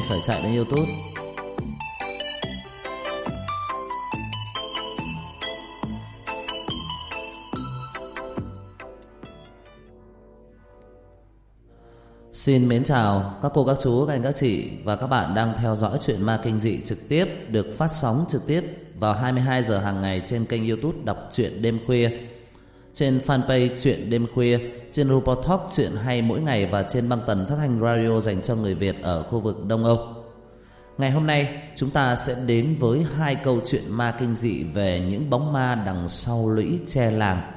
phải chạy đến YouTube. Xin mến chào các cô, các chú, các anh, các chị và các bạn đang theo dõi Chuyện Ma Kinh Dị trực tiếp được phát sóng trực tiếp vào 22 giờ hàng ngày trên kênh YouTube Đọc Truyện Đêm Khuya, trên fanpage Chuyện Đêm Khuya, trên Robot Talk Chuyện Hay Mỗi Ngày và trên băng tần phát thanh radio dành cho người Việt ở khu vực Đông Âu. Ngày hôm nay chúng ta sẽ đến với hai câu chuyện ma kinh dị về những bóng ma đằng sau lũy tre làng.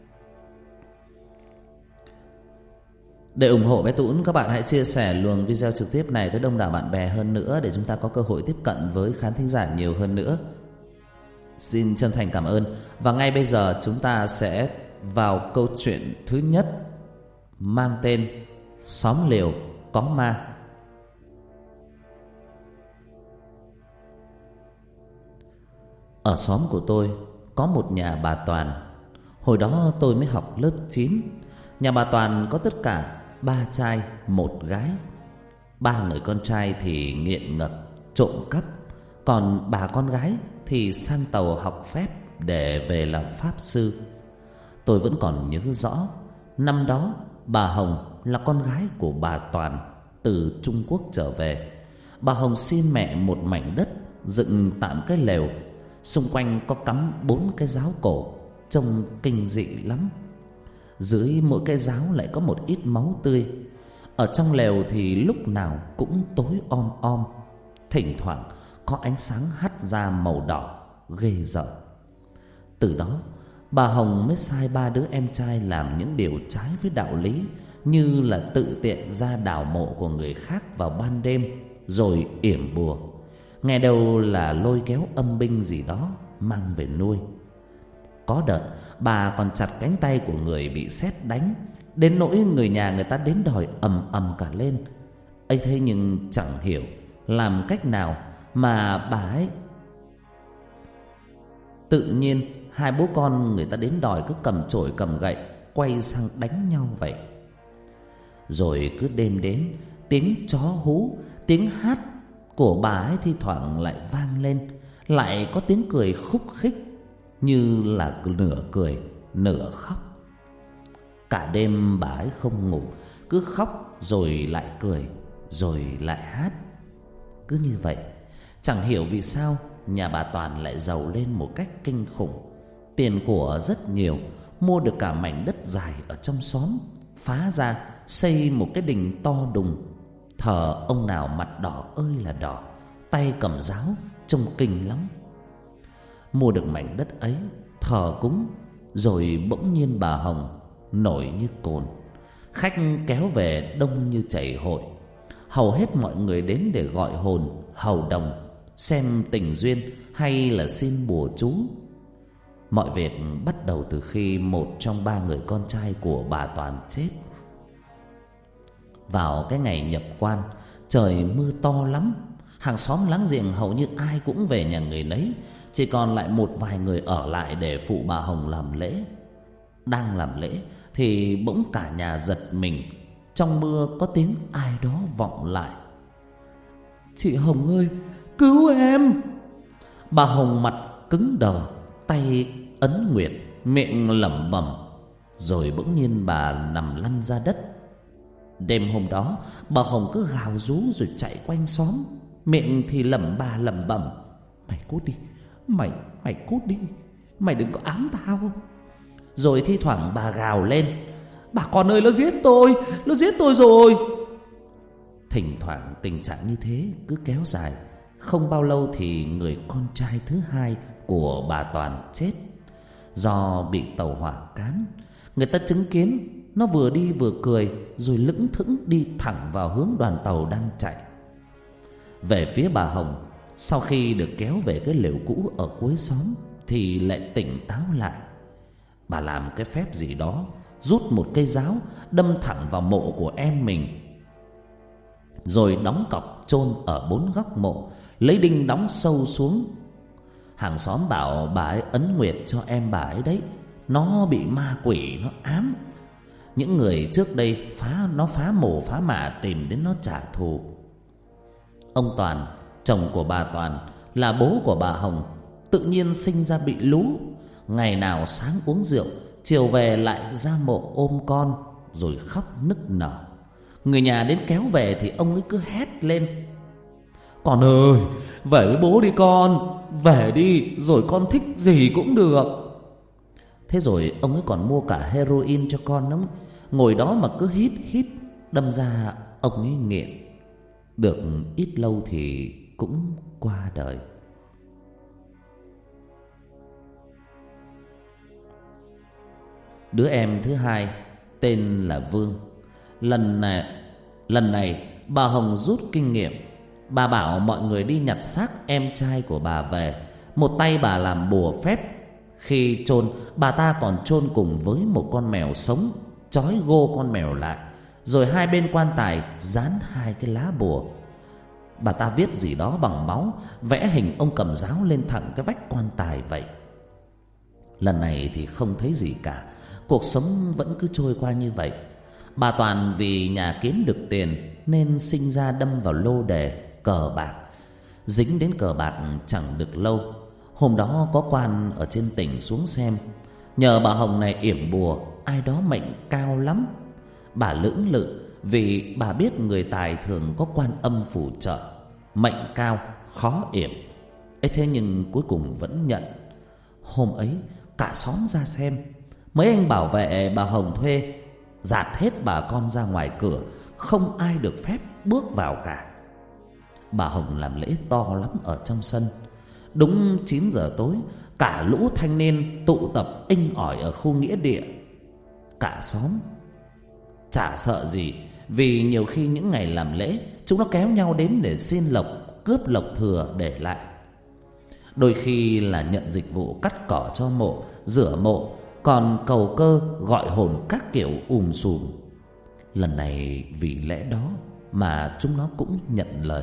Để ủng hộ bé Tũn, các bạn hãy chia sẻ luồng video trực tiếp này tới đông đảo bạn bè hơn nữa để chúng ta có cơ hội tiếp cận với khán thính giả nhiều hơn nữa. Xin chân thành cảm ơn. Và ngay bây giờ chúng ta sẽ vào câu chuyện thứ nhất, mang tên Xóm Lều Có Ma. Ở xóm của tôi có một nhà bà Toàn. Hồi đó tôi mới học lớp 9. Nhà bà Toàn có tất cả 3 trai 1 gái. 3 người con trai thì nghiện ngập trộm cắp, còn bà con gái thì sang tàu học phép để về làm pháp sư. Tôi vẫn còn nhớ rõ, năm đó bà Hồng là con gái của bà Toàn từ Trung Quốc trở về. Bà Hồng xin mẹ một mảnh đất dựng tạm cái lều, xung quanh có cắm 4 cái giáo cổ, trông kinh dị lắm. Dưới mỗi cái giáo lại có một ít máu tươi. Ở trong lều thì lúc nào cũng tối om om, thỉnh thoảng có ánh sáng hắt ra màu đỏ ghê rợn. Từ đó bà Hồng mới sai 3 đứa em trai làm những điều trái với đạo lý, như là tự tiện ra đào mộ của người khác vào ban đêm rồi yểm bùa, nghe đâu là lôi kéo âm binh gì đó mang về nuôi. Có đợt bà còn chặt cánh tay của người bị sét đánh, đến nỗi người nhà người ta đến đòi ầm ầm cả lên. ấy thế nhưng chẳng hiểu làm cách nào mà bà ấy tự nhiên hai bố con người ta đến đòi cứ cầm chổi cầm gậy quay sang đánh nhau vậy. Rồi cứ đêm đến, tiếng chó hú, tiếng hát của bà ấy thi thoảng lại vang lên, lại có tiếng cười khúc khích như là nửa cười nửa khóc. Cả đêm bà ấy không ngủ, cứ khóc rồi lại cười rồi lại hát. Cứ như vậy, chẳng hiểu vì sao nhà bà Toàn lại giàu lên một cách kinh khủng. Tiền của rất nhiều, mua được cả mảnh đất dài ở trong xóm, phá ra xây một cái đình to đùng, thờ ông nào mặt đỏ ơi là đỏ, tay cầm giáo, trông kinh lắm. Mua được mảnh đất ấy, thờ cúng, rồi bỗng nhiên bà Hồng nổi như cồn. Khách kéo về đông như chảy hội. Hầu hết mọi người đến để gọi hồn, hầu đồng, xem tình duyên hay là xin bùa chú. Mọi việc bắt đầu từ khi một trong 3 người con trai của bà Toàn chết. Vào cái ngày nhập quan, trời mưa to lắm. Hàng xóm láng giềng hầu như ai cũng về nhà người nấy, chỉ còn lại một vài người ở lại để phụ bà Hồng làm lễ. Đang làm lễ thì bỗng cả nhà giật mình. Trong mưa có tiếng ai đó vọng lại: "Chị Hồng ơi, cứu em!" Bà Hồng mặt cứng đờ, tay ấn nguyệt, miệng lẩm bẩm, rồi bỗng nhiên bà nằm lăn ra đất. Đêm hôm đó bà Hồng cứ gào rú rồi chạy quanh xóm, miệng thì lẩm bẩm: "Mày cút đi, mày cút đi, mày đừng có ám tao." Rồi thi thoảng bà gào lên: "Bà con ơi, nó giết tôi rồi." Thỉnh thoảng tình trạng như thế cứ kéo dài. Không bao lâu thì người con trai thứ hai của bà Toàn chết do bị tàu hỏa cán. Người ta chứng kiến nó vừa đi vừa cười, rồi lững thững đi thẳng vào hướng đoàn tàu đang chạy. Về phía bà Hồng, sau khi được kéo về cái lều cũ ở cuối xóm thì lại tỉnh táo lại. Bà làm cái phép gì đó, rút một cây giáo đâm thẳng vào mộ của em mình, rồi đóng cọc chôn ở 4 góc mộ, lấy đinh đóng sâu xuống. Hàng xóm bảo bà ấy ấn nguyệt cho em bà ấy đấy, nó bị ma quỷ nó ám. Những người trước đây phá mồ phá mả tìm đến nó trả thù. Ông Toàn, chồng của bà Toàn, là bố của bà Hồng, tự nhiên sinh ra bị lú. Ngày nào sáng uống rượu, chiều về lại ra mộ ôm con, rồi khóc nức nở. Người nhà đến kéo về thì ông ấy cứ hét lên: "Con ơi, về với bố đi con, về đi, rồi con thích gì cũng được." Thế rồi ông ấy còn mua cả heroin cho con lắm. Ngồi đó mà cứ hít hít, đâm ra ông ấy nghiện. Được ít lâu thì cũng qua đời. Đứa em thứ hai tên là Vương. Lần này bà Hồng rút kinh nghiệm. Bà bảo mọi người đi nhặt xác em trai của bà về. Một tay bà làm bùa phép. Khi chôn, bà ta còn chôn cùng với một con mèo sống, trói gô con mèo lại, rồi hai bên quan tài dán hai cái lá bùa. Bà ta viết gì đó bằng máu, vẽ hình ông cầm giáo lên thẳng cái vách quan tài vậy. Lần này thì không thấy gì cả. Cuộc sống vẫn cứ trôi qua như vậy. Bà Toàn vì nhà kiếm được tiền nên sinh ra đâm vào lô đề cờ bạc. Dính đến cờ bạc chẳng được lâu, hôm đó có quan ở trên tỉnh xuống xem, nhờ bà Hồng này yểm bùa ai đó mệnh cao lắm. Bà lưỡng lự vì bà biết người tài thường có quan âm phù trợ, mệnh cao khó yểm. ấy thế nhưng cuối cùng vẫn nhận. Hôm ấy cả xóm ra xem. Mấy anh bảo vệ bà Hồng thuê dạt hết bà con ra ngoài cửa, không ai được phép bước vào cả. Bà Hồng làm lễ to lắm ở trong sân. Đúng 9 giờ tối, cả lũ thanh niên tụ tập inh ỏi ở khu nghĩa địa. Cả xóm chả sợ gì, vì nhiều khi những ngày làm lễ chúng nó kéo nhau đến để xin lộc, cướp lộc thừa để lại. Đôi khi là nhận dịch vụ cắt cỏ cho mộ, rửa mộ, còn cầu cơ gọi hồn các kiểu sùm. Lần này vì lẽ đó mà chúng nó cũng nhận lời.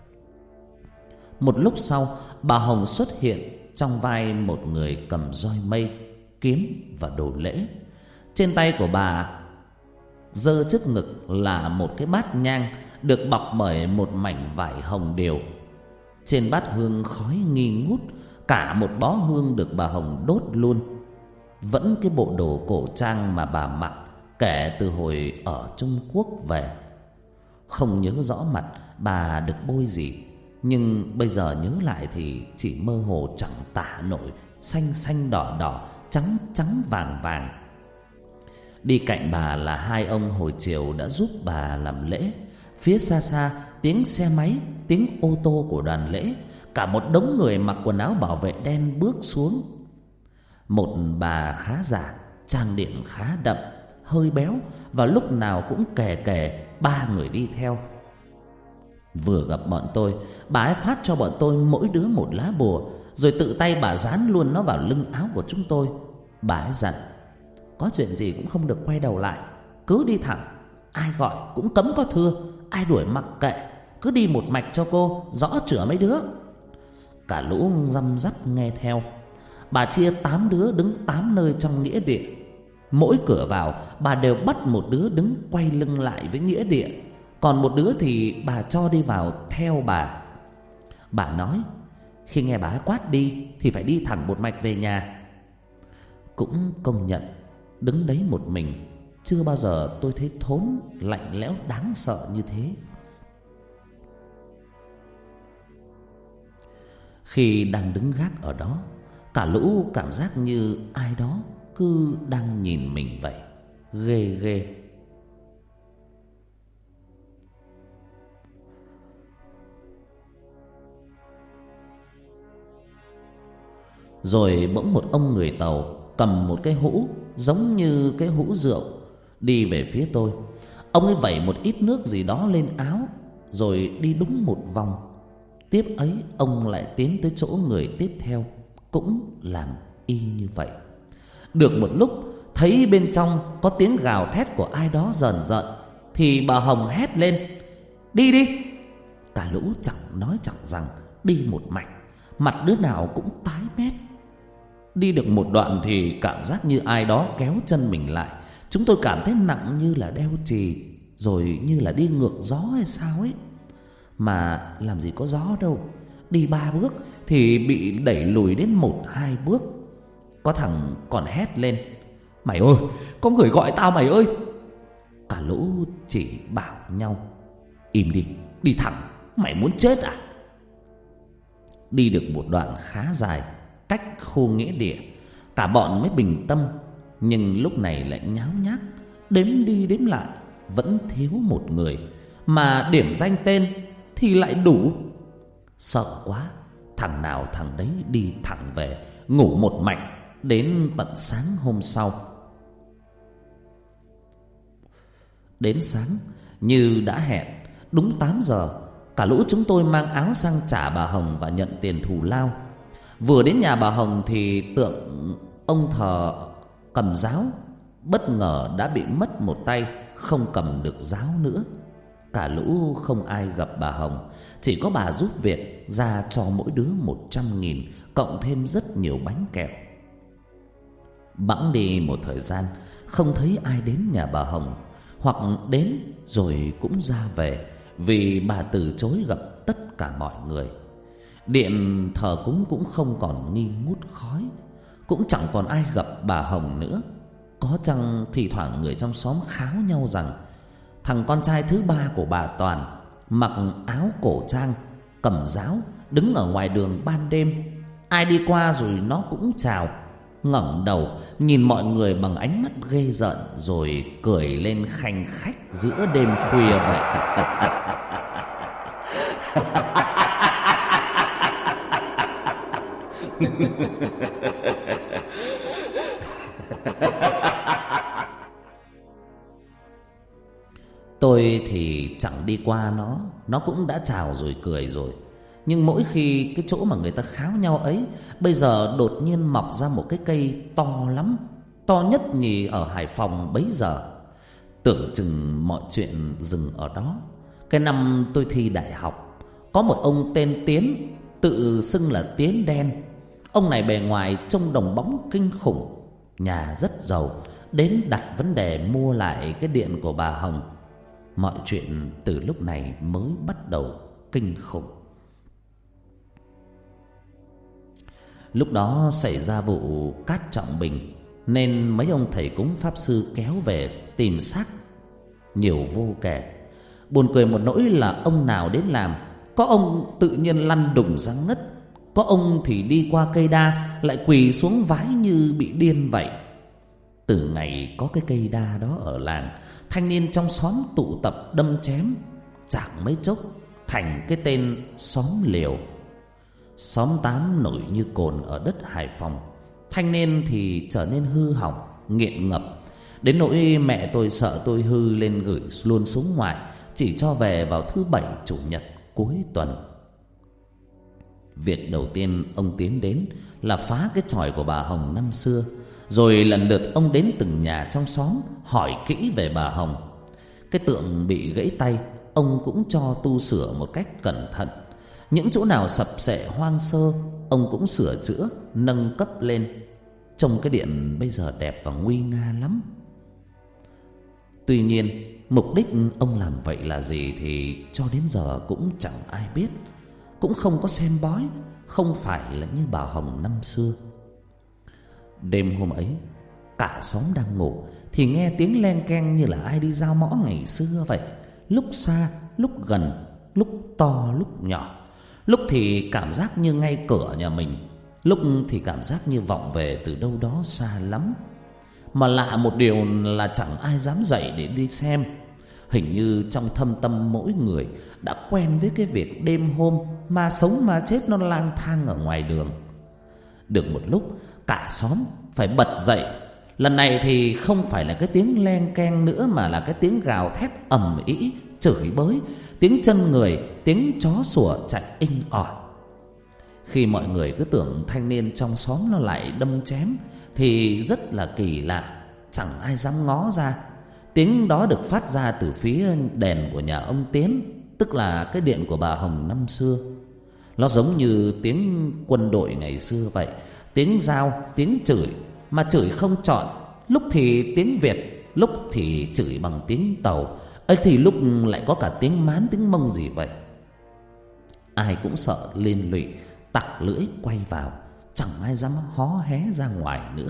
Một lúc sau, bà Hồng xuất hiện trong vai một người cầm roi mây, kiếm và đồ lễ. Trên tay của bà giơ trước ngực là một cái bát nhang được bọc bởi một mảnh vải hồng điều. Trên bát hương khói nghi ngút, cả một bó hương được bà Hồng đốt luôn. Vẫn cái bộ đồ cổ trang mà bà mặc kể từ hồi ở Trung Quốc về. Không nhớ rõ mặt bà được bôi gì, nhưng bây giờ nhớ lại thì chỉ mơ hồ chẳng tả nổi. Xanh xanh đỏ đỏ, trắng trắng vàng vàng. Đi cạnh bà là hai ông hồi chiều đã giúp bà làm lễ. Phía xa xa tiếng xe máy, tiếng ô tô của đoàn lễ. Cả một đống người mặc quần áo bảo vệ đen bước xuống. Một bà khá già, trang điểm khá đậm, hơi béo, và lúc nào cũng kè kè 3 người đi theo. Vừa gặp bọn tôi, bà ấy phát cho bọn tôi mỗi đứa một lá bùa, rồi tự tay bà dán luôn nó vào lưng áo của chúng tôi. Bà ấy dặn: có chuyện gì cũng không được quay đầu lại, cứ đi thẳng, ai gọi cũng cấm có thưa, ai đuổi mặc kệ, cứ đi một mạch cho cô, rõ chửa mấy đứa. Cả lũ răm rắp nghe theo. Bà chia 8 đứa đứng 8 nơi trong nghĩa địa. Mỗi cửa vào bà đều bắt một đứa đứng quay lưng lại với nghĩa địa, còn một đứa thì bà cho đi vào theo bà. Bà nói khi nghe bà quát đi thì phải đi thẳng một mạch về nhà. Cũng công nhận, đứng đấy một mình, chưa bao giờ tôi thấy thốn lạnh lẽo đáng sợ như thế. Khi đang đứng gác ở đó, cả lũ cảm giác như ai đó cứ đang nhìn mình vậy. Ghê ghê. Rồi bỗng một ông người Tàu cầm một cái hũ giống như cái hũ rượu đi về phía tôi. Ông ấy vẩy một ít nước gì đó lên áo, rồi đi đúng một vòng. Tiếp ấy ông lại tiến tới chỗ người tiếp theo, cũng làm y như vậy. Được một lúc thấy bên trong có tiếng gào thét của ai đó rờn rợn, thì bà Hồng hét lên: đi đi. Cả lũ chẳng nói chẳng rằng đi một mạch, mặt đứa nào cũng tái mét. Đi được một đoạn thì cảm giác như ai đó kéo chân mình lại. Chúng tôi cảm thấy nặng như là đeo chì, rồi như là đi ngược gió hay sao ấy. Mà làm gì có gió đâu. Đi 3 bước thì bị đẩy lùi đến 1-2 bước. Có thằng còn hét lên: "Mày ơi, có người gọi tao mày ơi!" Cả lũ chỉ bảo nhau: "Im đi, đi thẳng, mày muốn chết à?" Đi được một đoạn khá dài, cách khu nghĩa địa, cả bọn mới bình tâm. Nhưng lúc này lại nháo nhác, đếm đi đếm lại vẫn thiếu một người, mà điểm danh tên thì lại đủ. Sợ quá, thằng nào thằng đấy đi thẳng về, ngủ một mạch đến tận sáng hôm sau. Đến sáng như đã hẹn, đúng 8 giờ, cả lũ chúng tôi mang áo sang trả bà Hồng và nhận tiền thù lao. Vừa đến nhà bà Hồng thì tượng ông thờ cầm giáo bất ngờ đã bị mất một tay, không cầm được giáo nữa. Cả lũ không ai gặp bà Hồng, chỉ có bà giúp việc ra cho mỗi đứa 100.000, cộng thêm rất nhiều bánh kẹo. Bẵng đi một thời gian, không thấy ai đến nhà bà Hồng, hoặc đến rồi cũng ra về, vì bà từ chối gặp tất cả mọi người. Điện thờ cúng cũng không còn nghi ngút khói, cũng chẳng còn ai gặp bà Hồng nữa. Có chăng thì thoảng người trong xóm kháo nhau rằng thằng con trai thứ 3 của bà Toàn, mặc áo cổ trang, cầm giáo, đứng ở ngoài đường ban đêm, ai đi qua rồi nó cũng chào, ngẩng đầu nhìn mọi người bằng ánh mắt ghê rợn, rồi cười lên khanh khách giữa đêm khuya vậy. Tôi thì chẳng đi qua nó cũng đã chào rồi cười rồi. Nhưng mỗi khi cái chỗ mà người ta kháo nhau ấy bây giờ đột nhiên mọc ra một cái cây to lắm, to nhất nhì ở Hải Phòng bấy giờ. Tưởng chừng mọi chuyện dừng ở đó. Cái năm tôi thi đại học, có một ông tên Tiến, tự xưng là Tiến Đen. Ông này bề ngoài trông đồng bóng kinh khủng, nhà rất giàu, đến đặt vấn đề mua lại cái điện của bà Hồng. Mọi chuyện từ lúc này mới bắt đầu kinh khủng. Lúc đó xảy ra vụ Cát Trọng Bình, nên mấy ông thầy cúng pháp sư kéo về tìm xác nhiều vô kể. Buồn cười một nỗi là ông nào đến làm, có ông tự nhiên lăn đùng ra ngất, có ông thì đi qua cây đa lại quỳ xuống vái như bị điên vậy. Từ ngày có cái cây đa đó ở làng, thanh niên trong xóm tụ tập đâm chém, chẳng mấy chốc thành cái tên xóm liều. Xóm 8 nổi như cồn ở đất Hải Phòng. Thanh niên thì trở nên hư hỏng, nghiện ngập, đến nỗi mẹ tôi sợ tôi hư lên gửi luôn xuống ngoài, chỉ cho về vào thứ 7 chủ nhật cuối tuần. Việc đầu tiên ông Tiến đến là phá cái chòi của bà Hồng năm xưa. Rồi lần lượt ông đến từng nhà trong xóm hỏi kỹ về bà Hồng. Cái tượng bị gãy tay ông cũng cho tu sửa một cách cẩn thận. Những chỗ nào sập xệ hoang sơ ông cũng sửa chữa, nâng cấp lên. Trông cái điện bây giờ đẹp và nguy nga lắm. Tuy nhiên mục đích ông làm vậy là gì thì cho đến giờ cũng chẳng ai biết, cũng không có xem bói, không phải là như bà Hồng năm xưa. Đêm hôm ấy, cả xóm đang ngủ thì nghe tiếng len keng như là ai đi dao mõ ngày xưa vậy. Lúc xa, lúc gần, lúc to, lúc nhỏ. Lúc thì cảm giác như ngay cửa nhà mình, lúc thì cảm giác như vọng về từ đâu đó xa lắm. Mà lạ một điều là chẳng ai dám dậy để đi xem. Hình như trong thâm tâm mỗi người đã quen với cái việc đêm hôm mà sống mà chết nó lang thang ở ngoài đường. Được một lúc, cả xóm phải bật dậy. Lần này thì không phải là cái tiếng len keng nữa, mà là cái tiếng gào thét ầm ĩ, chửi bới, tiếng chân người, tiếng chó sủa chạy inh ỏi. Khi mọi người cứ tưởng thanh niên trong xóm nó lại đâm chém thì rất là kỳ lạ, chẳng ai dám ngó ra. Tiếng đó được phát ra từ phía đèn của nhà ông Tiến, tức là cái điện của bà Hồng năm xưa. Nó giống như tiếng quân đội ngày xưa vậy, tiếng dao, tiếng chửi, mà chửi không chọn. Lúc thì tiếng Việt, lúc thì chửi bằng tiếng Tàu ấy, thì lúc lại có cả tiếng Mán, tiếng Mông gì vậy. Ai cũng sợ liên lụy, tặc lưỡi quay vào, chẳng ai dám hó hé ra ngoài nữa.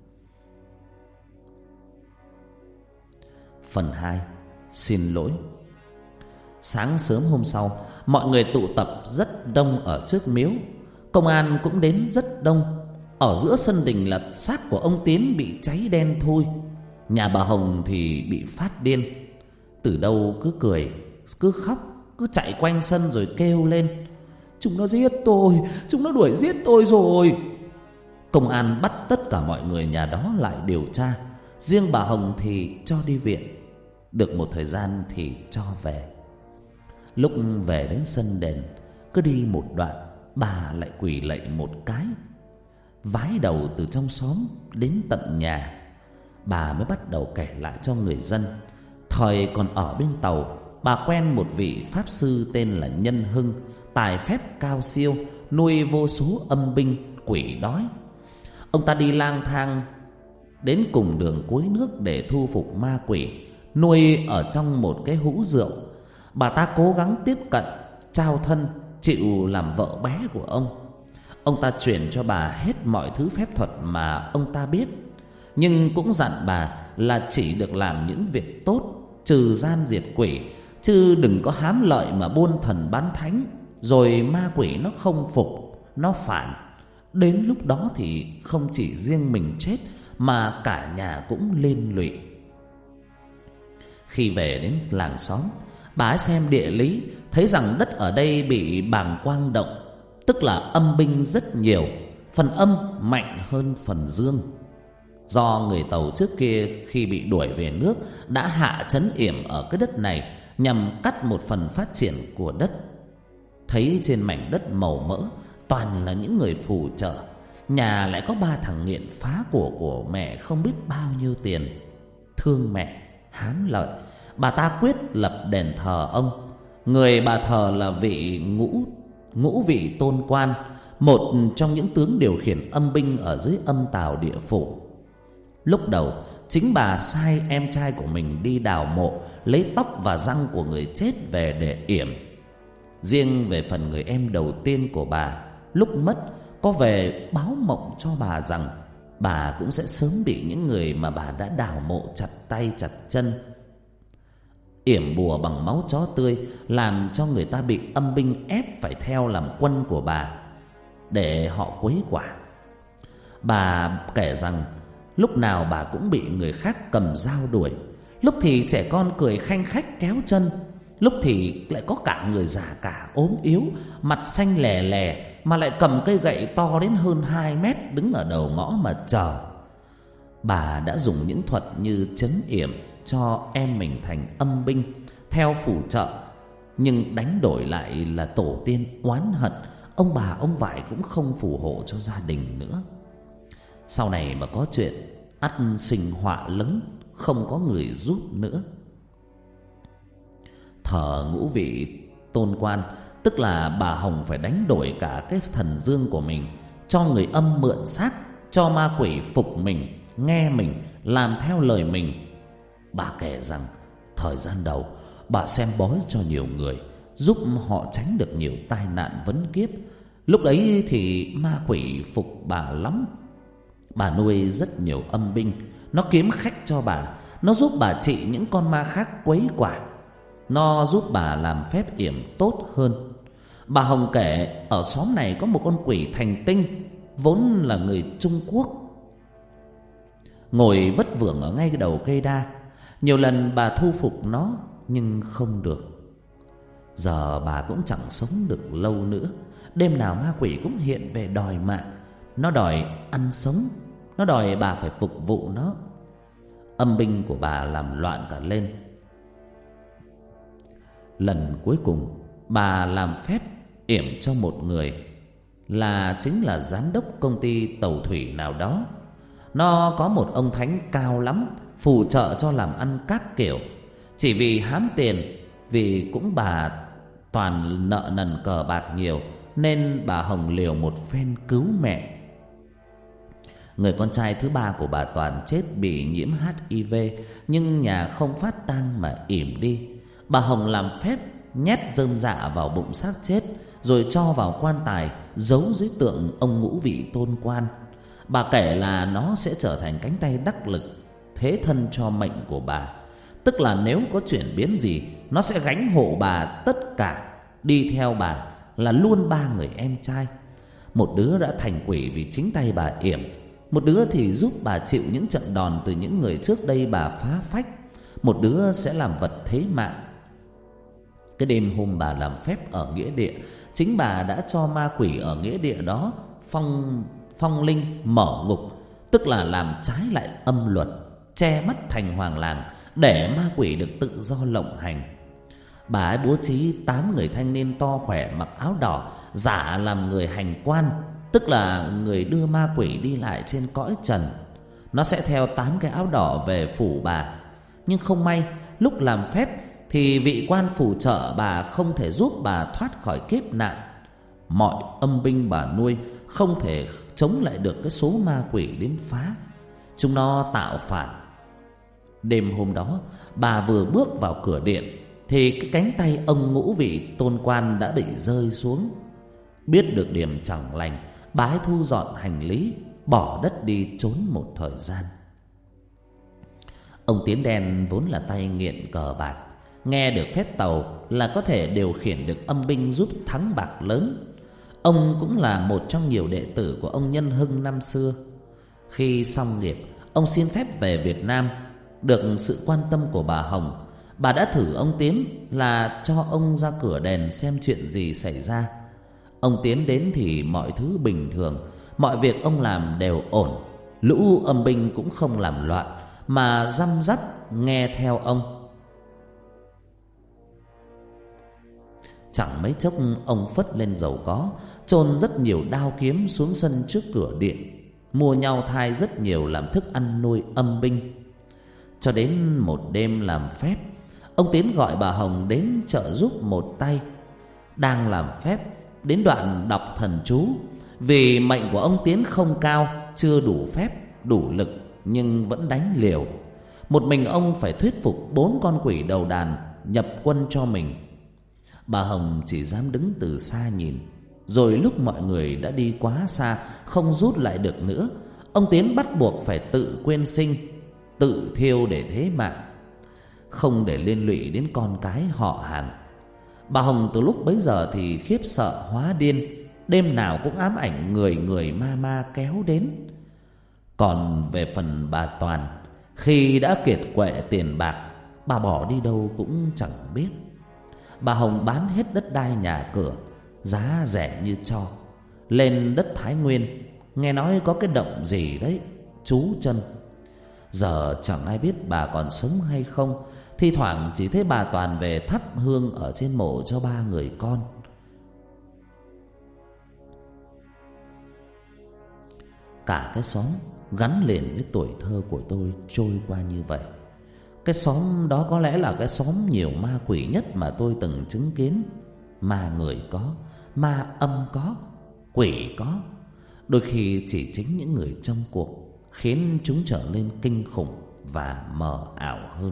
Phần 2. Xin lỗi. Sáng sớm hôm sau, mọi người tụ tập rất đông ở trước miếu. Công an cũng đến rất đông. Ở giữa sân đình là xác của ông Tiến bị cháy đen thui. Nhà bà Hồng thì bị phát điên. Từ đâu cứ cười, cứ khóc, cứ chạy quanh sân rồi kêu lên: "Chúng nó giết tôi, chúng nó đuổi giết tôi rồi." Công an bắt tất cả mọi người nhà đó lại điều tra. Riêng bà Hồng thì cho đi viện. Được một thời gian thì cho về. Lúc về đến sân đền, cứ đi một đoạn, bà lại quỳ lạy một cái, vái đầu từ trong xóm đến tận nhà. Bà mới bắt đầu kể lại cho người dân. Thời còn ở bên Tàu, bà quen một vị pháp sư tên là Nhân Hưng, tài phép cao siêu, nuôi vô số âm binh quỷ đói. Ông ta đi lang thang đến cùng đường cuối nước để thu phục ma quỷ, nuôi ở trong một cái hũ rượu. Bà ta cố gắng tiếp cận, trao thân, chịu làm vợ bé của ông. Ông ta truyền cho bà hết mọi thứ phép thuật mà ông ta biết, nhưng cũng dặn bà là chỉ được làm những việc tốt, trừ gian diệt quỷ, chứ đừng có hám lợi mà buôn thần bán thánh. Rồi ma quỷ nó không phục, nó phản, đến lúc đó thì không chỉ riêng mình chết mà cả nhà cũng liên lụy. Khi về đến làng xóm, bà ấy xem địa lý, thấy rằng đất ở đây bị bàng quang động, tức là âm binh rất nhiều, phần âm mạnh hơn phần dương. Do người Tàu trước kia khi bị đuổi về nước đã hạ trấn yểm ở cái đất này nhằm cắt một phần phát triển của đất. Thấy trên mảnh đất màu mỡ toàn là những người phù trợ, nhà lại có 3 thằng nghiện phá của mẹ không biết bao nhiêu tiền. Thương mẹ, hám lợi, bà ta quyết lập đền thờ ông. Người bà thờ là vị ngũ vị tôn quan, một trong những tướng điều khiển âm binh ở dưới âm tào địa phủ. Lúc đầu chính bà sai em trai của mình đi đào mộ, lấy tóc và răng của người chết về để yểm. Riêng về phần người em đầu tiên của bà, lúc mất có về báo mộng cho bà rằng bà cũng sẽ sớm bị những người mà bà đã đào mộ chặt tay chặt chân, yểm bùa bằng máu chó tươi, làm cho người ta bị âm binh ép phải theo làm quân của bà để họ quấy quả. Bà kể rằng lúc nào bà cũng bị người khác cầm dao đuổi, lúc thì trẻ con cười khanh khách kéo chân, lúc thì lại có cả người già cả ốm yếu, mặt xanh lè lè mà lại cầm cây gậy to đến hơn 2 mét đứng ở đầu ngõ mà chờ. Bà đã dùng những thuật như trấn yểm cho em mình thành âm binh theo phù trợ, nhưng đánh đổi lại là tổ tiên oán hận, ông bà ông vải cũng không phù hộ cho gia đình nữa. Sau này mà có chuyện ắt sinh họa lớn, không có người giúp nữa. Thờ ngũ vị tôn quan, tức là bà Hồng phải đánh đổi cả cái thần dương của mình, cho người âm mượn xác, cho ma quỷ phục mình, nghe mình, làm theo lời mình. Bà kể rằng thời gian đầu bà xem bói cho nhiều người, giúp họ tránh được nhiều tai nạn vấn kiếp. Lúc ấy thì ma quỷ phục bà lắm. Bà nuôi rất nhiều âm binh, nó kiếm khách cho bà, nó giúp bà trị những con ma khác quấy quả, nó giúp bà làm phép yểm tốt hơn. Bà Hồng kể ở xóm này có một con quỷ thành tinh, vốn là người Trung Quốc, ngồi vất vưởng ở ngay cái đầu cây đa. Nhiều lần bà thu phục nó nhưng không được. Giờ bà cũng chẳng sống được lâu nữa. Đêm nào ma quỷ cũng hiện về đòi mạng. Nó đòi ăn sống, nó đòi bà phải phục vụ nó. Âm binh của bà làm loạn cả lên. Lần cuối cùng bà làm phép yểm cho một người, chính là giám đốc công ty tàu thủy nào đó. Nó có một ông thánh cao lắm, phù trợ cho làm ăn các kiểu. Chỉ vì hám tiền, vì cũng bà toàn nợ nần cờ bạc nhiều, nên bà Hồng liều một phen cứu mẹ. Người con trai thứ 3 của bà Toàn chết bị nhiễm HIV, nhưng nhà không phát tang mà ỉm đi. Bà Hồng làm phép nhét rơm rạ vào bụng xác chết, rồi cho vào quan tài giấu dưới tượng ông Ngũ Vị Tôn Quan. Bà kể là nó sẽ trở thành cánh tay đắc lực thế thân cho mệnh của bà. Tức là nếu có chuyển biến gì, nó sẽ gánh hộ bà tất cả. Đi theo bà là luôn 3 người em trai. Một đứa đã thành quỷ vì chính tay bà yểm, một đứa thì giúp bà chịu những trận đòn từ những người trước đây bà phá phách, một đứa sẽ làm vật thế mạng. Cái đêm hôm bà làm phép ở nghĩa địa, chính bà đã cho ma quỷ ở nghĩa địa đó phong linh mở ngục, tức là làm trái lại âm luật, che mắt thành hoàng làng để ma quỷ được tự do lộng hành. Bà ấy bố trí 8 người thanh niên to khỏe mặc áo đỏ giả làm người hành quan, tức là người đưa ma quỷ đi lại trên cõi trần. Nó sẽ theo 8 cái áo đỏ về phủ bà. Nhưng không may, lúc làm phép thì vị quan phù trợ bà không thể giúp bà thoát khỏi kiếp nạn. Mọi âm binh bà nuôi không thể chống lại được cái số ma quỷ đến phá. Chúng nó tạo phản. Đêm hôm đó, bà vừa bước vào cửa điện thì cái cánh tay ông Ngũ Vị Tôn Quan đã bị rơi xuống. Biết được điểm chẳng lành, bà ấy thu dọn hành lý, bỏ đất đi trốn một thời gian. Ông Tiến Đen vốn là tay nghiện cờ bạc, nghe được phép tàu là có thể điều khiển được âm binh giúp thắng bạc lớn. Ông cũng là một trong nhiều đệ tử của ông Nhân Hưng năm xưa. Khi xong nghiệp, ông xin phép về Việt Nam. Được sự quan tâm của bà Hồng, bà đã thử ông Tiến là cho ông ra cửa đền xem chuyện gì xảy ra. Ông Tiến đến thì mọi thứ bình thường, mọi việc ông làm đều ổn. Lũ âm binh cũng không làm loạn mà răm rắp nghe theo ông. Chẳng mấy chốc ông phất lên giàu có, chôn rất nhiều đao kiếm xuống sân trước cửa điện, mua nhau thai rất nhiều làm thức ăn nuôi âm binh. Cho đến một đêm làm phép, ông Tiến gọi bà Hồng đến trợ giúp một tay. Đang làm phép, đến đoạn đọc thần chú. Vì mệnh của ông Tiến không cao, chưa đủ phép, đủ lực, nhưng vẫn đánh liều. Một mình ông phải thuyết phục 4 con quỷ đầu đàn nhập quân cho mình. Bà Hồng chỉ dám đứng từ xa nhìn. Rồi lúc mọi người đã đi quá xa, không rút lại được nữa, ông Tiến bắt buộc phải tự quyên sinh, tự thiêu để thế mạng, không để liên lụy đến con cái họ hàng. Bà Hồng từ lúc bấy giờ thì khiếp sợ hóa điên, đêm nào cũng ám ảnh người ma kéo đến. Còn về phần bà Toàn, khi đã kiệt quệ tiền bạc, bà bỏ đi đâu cũng chẳng biết. Bà Hồng bán hết đất đai nhà cửa, giá rẻ như tro, lên đất Thái Nguyên. Nghe nói có cái động gì đấy, Chú Chân. Giờ chẳng ai biết bà còn sống hay không. Thi thoảng chỉ thấy bà Toàn về thắp hương ở trên mộ cho 3 người con. Cả cái xóm gắn liền với tuổi thơ của tôi trôi qua như vậy. Cái xóm đó có lẽ là cái xóm nhiều ma quỷ nhất mà tôi từng chứng kiến. Ma người có, ma âm có, quỷ có. Đôi khi chỉ chính những người trong cuộc khiến chúng trở nên kinh khủng và mờ ảo hơn.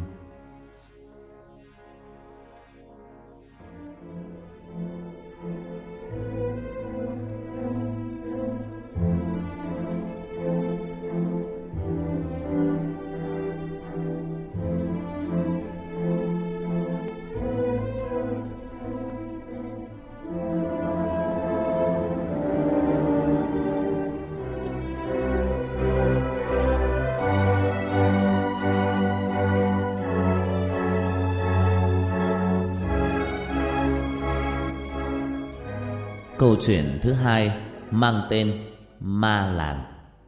Câu chuyện thứ hai mang tên Ma Làng.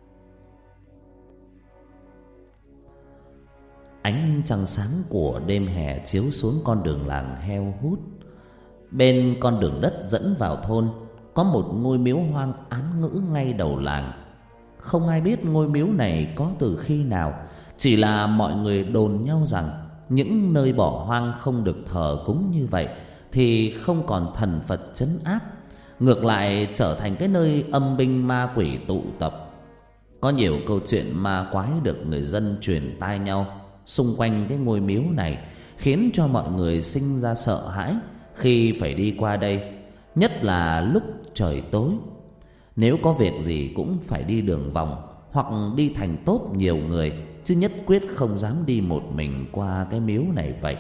Ánh trăng sáng của đêm hè chiếu xuống con đường làng heo hút. Bên con đường đất dẫn vào thôn có một ngôi miếu hoang án ngữ ngay đầu làng. Không ai biết ngôi miếu này có từ khi nào, chỉ là mọi người đồn nhau rằng những nơi bỏ hoang không được thờ cúng như vậy thì không còn thần Phật trấn áp, ngược lại trở thành cái nơi âm binh ma quỷ tụ tập. Có nhiều câu chuyện ma quái được người dân truyền tai nhau xung quanh cái ngôi miếu này, khiến cho mọi người sinh ra sợ hãi khi phải đi qua đây. nhất là lúc trời tối. Nếu có việc gì cũng phải đi đường vòng hoặc đi thành tốp nhiều người, chứ nhất quyết không dám đi một mình qua cái miếu này vậy.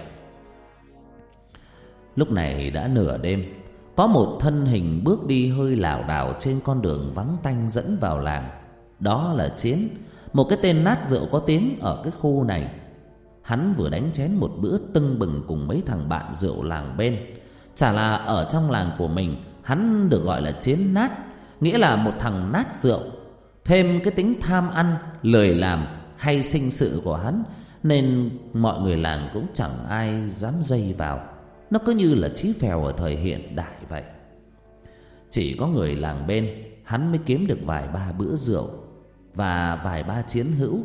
Lúc này đã nửa đêm, có một thân hình bước đi hơi lảo đảo trên con đường vắng tanh dẫn vào làng. Đó là Chiến, một cái tên nát rượu có tiếng ở cái khu này. Hắn vừa đánh chén một bữa tưng bừng cùng mấy thằng bạn rượu làng bên. Chả là ở trong làng của mình hắn được gọi là Chiến nát, nghĩa là một thằng nát rượu. Thêm cái tính tham ăn, lười làm hay sinh sự của hắn, nên mọi người làng cũng chẳng ai dám dây vào. Nó cứ như là chí phèo ở thời hiện đại vậy. Chỉ có người làng bên hắn mới kiếm được vài ba bữa rượu và vài ba chiến hữu.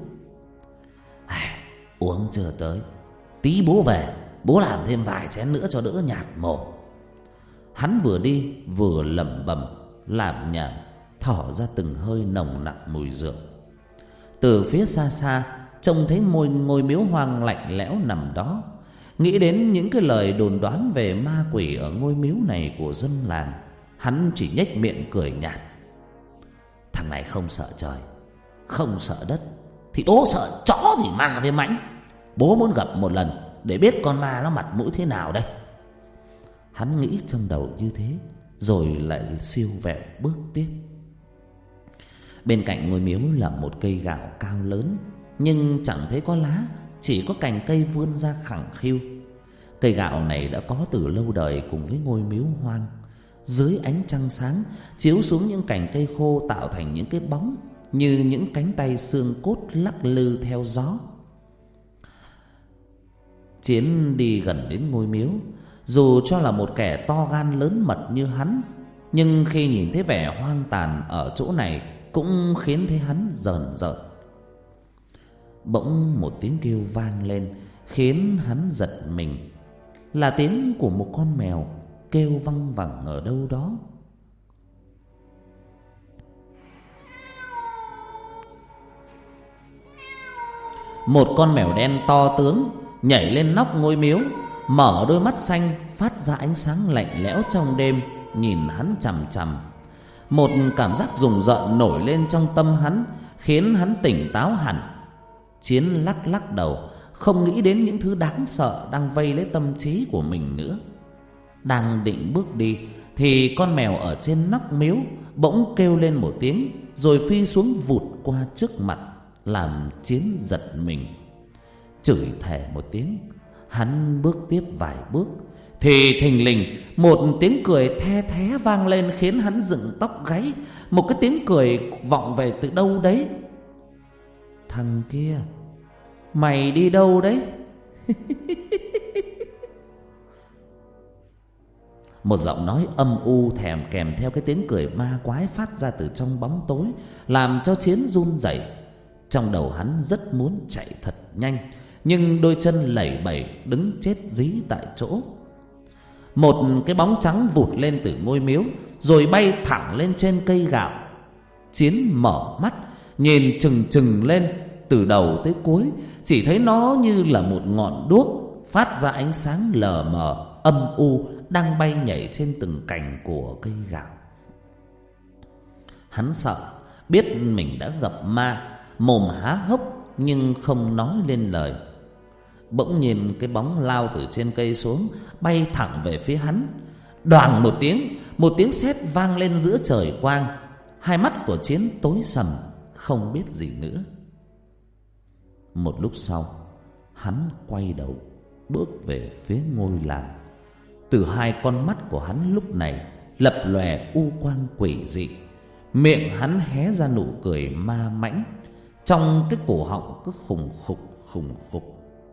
Uống chưa tới, tí bố về, bố làm thêm vài chén nữa cho đỡ nhạt mồm. Hắn vừa đi vừa lẩm bẩm làm nhảm, thỏ ra từng hơi nồng nặc mùi rượu. Từ phía xa xa trông thấy ngôi miếu hoang lạnh lẽo nằm đó. Nghĩ đến những cái lời đồn đoán về ma quỷ ở ngôi miếu này của dân làng, hắn chỉ nhếch miệng cười nhạt. Thằng này không sợ trời, không sợ đất, thì bố sợ chó gì ma với mãnh. Bố muốn gặp một lần để biết con ma nó mặt mũi thế nào đây. Hắn nghĩ trong đầu như thế, rồi lại siêu vẹo bước tiếp. Bên cạnh ngôi miếu là một cây gạo cao lớn, nhưng chẳng thấy có lá, chỉ có cành cây vươn ra khẳng khiu. Cây gạo này đã có từ lâu đời cùng với ngôi miếu hoang. Dưới ánh trăng sáng chiếu xuống những cành cây khô tạo thành những cái bóng như những cánh tay xương cốt lắc lư theo gió. Chiến đi gần đến ngôi miếu. Dù cho là một kẻ to gan lớn mật như hắn, nhưng khi nhìn thấy vẻ hoang tàn ở chỗ này cũng khiến thấy hắn rờn rợn. Bỗng một tiếng kêu vang lên khiến hắn giật mình. Là tiếng của một con mèo kêu văng vẳng ở đâu đó. Một con mèo đen to tướng nhảy lên nóc ngôi miếu, mở đôi mắt xanh phát ra ánh sáng lạnh lẽo trong đêm, nhìn hắn chằm chằm. Một cảm giác rùng rợn nổi lên trong tâm hắn, khiến hắn tỉnh táo hẳn. Chiến lắc lắc đầu, không nghĩ đến những thứ đáng sợ đang vây lấy tâm trí của mình nữa. Đang định bước đi thì con mèo ở trên nóc miếu bỗng kêu lên một tiếng, rồi phi xuống vụt qua trước mặt, làm Chiến giật mình. Chửi thề một tiếng, hắn bước tiếp vài bước thì thình lình một tiếng cười the thé vang lên khiến hắn dựng tóc gáy. Một cái tiếng cười vọng về từ đâu đấy. Thằng kia, mày đi đâu đấy? Một giọng nói âm u kèm theo cái tiếng cười ma quái phát ra từ trong bóng tối, làm cho Chiến run rẩy. Trong đầu hắn rất muốn chạy thật nhanh, nhưng đôi chân lẩy bẩy đứng chết dí tại chỗ. Một cái bóng trắng vụt lên từ ngôi miếu, rồi bay thẳng lên trên cây gạo. Chiến mở mắt nhìn chừng chừng lên, từ đầu tới cuối chỉ thấy nó như là một ngọn đuốc phát ra ánh sáng lờ mờ âm u đang bay nhảy trên từng cành của cây gạo. Hắn sợ, biết mình đã gặp ma, mồm há hốc nhưng không nói lên lời. Bỗng nhìn cái bóng lao từ trên cây xuống, bay thẳng về phía hắn. Đoàng một tiếng sét vang lên giữa trời quang. Hai mắt của Chiến tối sầm, không biết gì nữa. Một lúc sau, hắn quay đầu bước về phía ngôi làng. Từ hai con mắt của hắn lúc này lập lòe u quang quỷ dị. Miệng hắn hé ra nụ cười ma mãnh, trong cái cổ họng cứ khùng khục.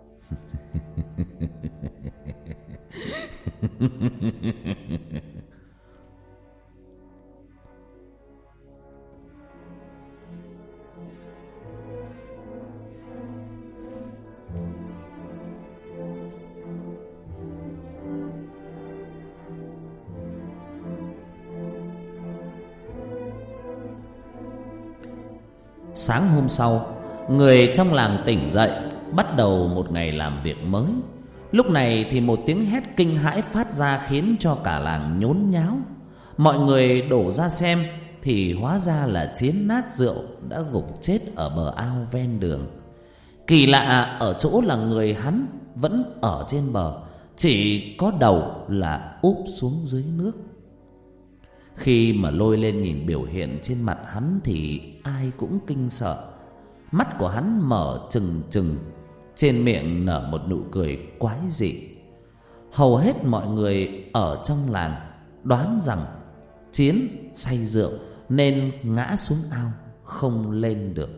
Sáng hôm sau, người trong làng tỉnh dậy, bắt đầu một ngày làm việc mới. Lúc này thì một tiếng hét kinh hãi phát ra khiến cho cả làng nhốn nháo. Mọi người đổ ra xem thì hóa ra là Chiến nát rượu đã gục chết ở bờ ao ven đường. Kỳ lạ ở chỗ là người hắn vẫn ở trên bờ, chỉ có đầu là úp xuống dưới nước. Khi mà lôi lên nhìn biểu hiện trên mặt hắn thì ai cũng kinh sợ. Mắt của hắn mở trừng trừng, trên miệng nở một nụ cười quái dị. Hầu hết mọi người ở trong làng đoán rằng Chiến say rượu nên ngã xuống ao không lên được.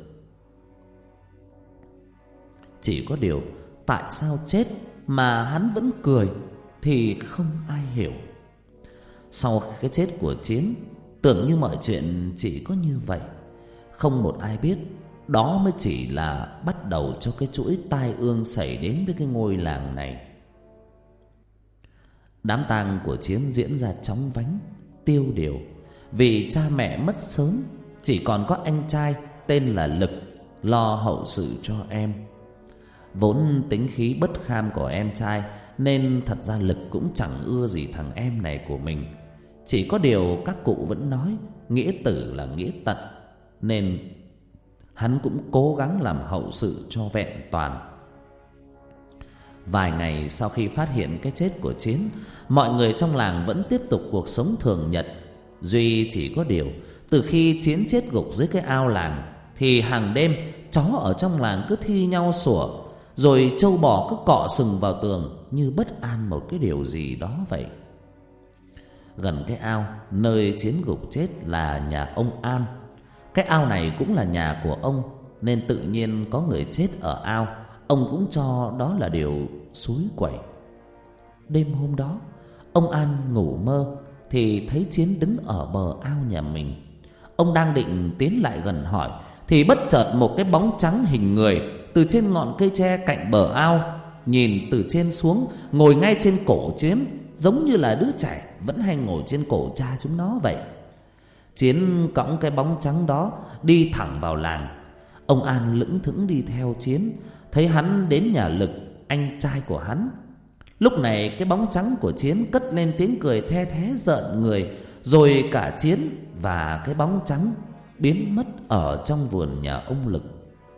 Chỉ có điều tại sao chết mà hắn vẫn cười thì không ai hiểu. Sau cái chết của Chiến, tưởng như mọi chuyện chỉ có như vậy. Không một ai biết đó mới chỉ là bắt đầu cho cái chuỗi tai ương xảy đến với cái ngôi làng này. Đám tang của Chiến diễn ra chóng vánh, tiêu điều. Vì cha mẹ mất sớm, chỉ còn có anh trai tên là Lực lo hậu sự cho em. Vốn tính khí bất kham của em trai nên thật ra Lực cũng chẳng ưa gì thằng em này của mình. Chỉ có điều các cụ vẫn nói nghĩa tử là nghĩa tận, nên hắn cũng cố gắng làm hậu sự cho vẹn toàn. Vài ngày sau khi phát hiện cái chết của Chiến, mọi người trong làng vẫn tiếp tục cuộc sống thường nhật. Duy chỉ có điều, từ khi Chiến chết gục dưới cái ao làng thì hàng đêm chó ở trong làng cứ thi nhau sủa, rồi trâu bò cứ cọ sừng vào tường như bất an một cái điều gì đó vậy. Gần cái ao nơi Chiến gục chết là nhà ông An. Cái ao này cũng là nhà của ông, nên tự nhiên có người chết ở ao, ông cũng cho đó là điều xúi quẩy. Đêm hôm đó, ông An ngủ mơ thì thấy Chiến đứng ở bờ ao nhà mình. Ông đang định tiến lại gần hỏi thì bất chợt một cái bóng trắng hình người từ trên ngọn cây tre cạnh bờ ao nhìn từ trên xuống, ngồi ngay trên cổ Chiến, giống như là đứa trẻ vẫn hay ngồi trên cổ cha chúng nó vậy. Chiến cõng cái bóng trắng đó đi thẳng vào làng. Ông An lững thững đi theo Chiến, thấy hắn đến nhà Lực, anh trai của hắn. Lúc này cái bóng trắng của Chiến cất lên tiếng cười the thé rợn người, rồi cả Chiến và cái bóng trắng biến mất ở trong vườn nhà ông Lực.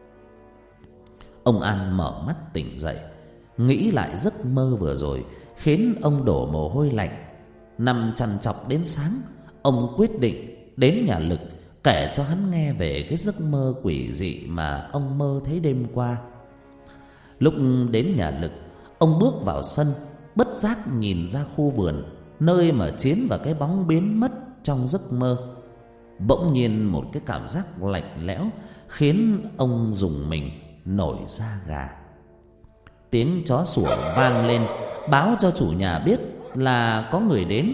Ông An mở mắt tỉnh dậy, nghĩ lại giấc mơ vừa rồi khiến ông đổ mồ hôi lạnh. Nằm trằn trọc đến sáng, ông quyết định đến nhà Lực kể cho hắn nghe về cái giấc mơ quỷ dị mà ông mơ thấy đêm qua. Lúc đến nhà Lực, ông bước vào sân, bất giác nhìn ra khu vườn nơi mà Chiến và cái bóng biến mất trong giấc mơ. Bỗng nhiên một cái cảm giác lạnh lẽo khiến ông rùng mình nổi da gà. Tiếng chó sủa vang lên báo cho chủ nhà biết là có người đến.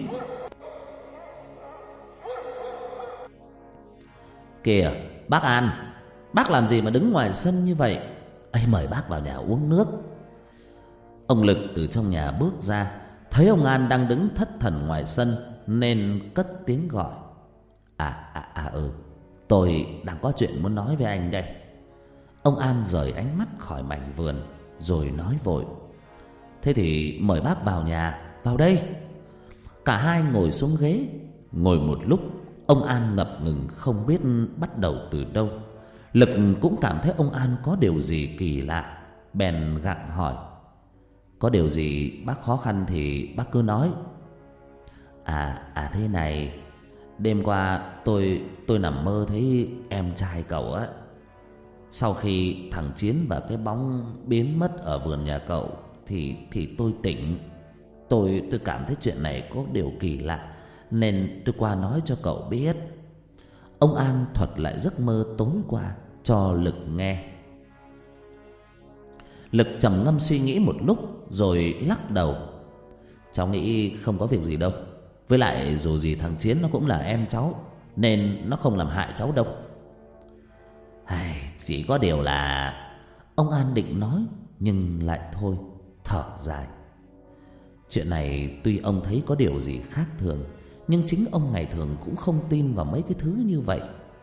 Kìa bác An, bác làm gì mà đứng ngoài sân như vậy? Ây, mời bác vào nhà uống nước. Ông Lực từ trong nhà bước ra, thấy ông An đang đứng thất thần ngoài sân nên cất tiếng gọi. Tôi đang có chuyện muốn nói với anh đây. Ông An rời ánh mắt khỏi mảnh vườn rồi nói vội. Thế thì mời bác vào nhà, vào đây. Cả hai ngồi xuống ghế. Ngồi một lúc, ông An ngập ngừng không biết bắt đầu từ đâu. Lực cũng cảm thấy ông An có điều gì kỳ lạ, bèn gặng hỏi. Có điều gì bác khó khăn thì bác cứ nói. Thế này, đêm qua tôi nằm mơ thấy em trai cậu á. Sau khi thằng Chiến và cái bóng biến mất ở vườn nhà cậu thì tôi tỉnh. Tôi cảm thấy chuyện này có điều kỳ lạ nên tôi qua nói cho cậu biết. Ông An thuật lại giấc mơ tối qua cho Lực nghe. Lực trầm ngâm suy nghĩ một lúc rồi lắc đầu. Cháu nghĩ không có việc gì đâu. Với lại dù gì thằng Chiến nó cũng là em cháu, nên nó không làm hại cháu đâu. Chỉ có điều là... Ông An định nói nhưng lại thôi, thở dài. Chuyện này tuy ông thấy có điều gì khác thường, nhưng chính ông ngày thường cũng không tin vào mấy cái thứ như vậy.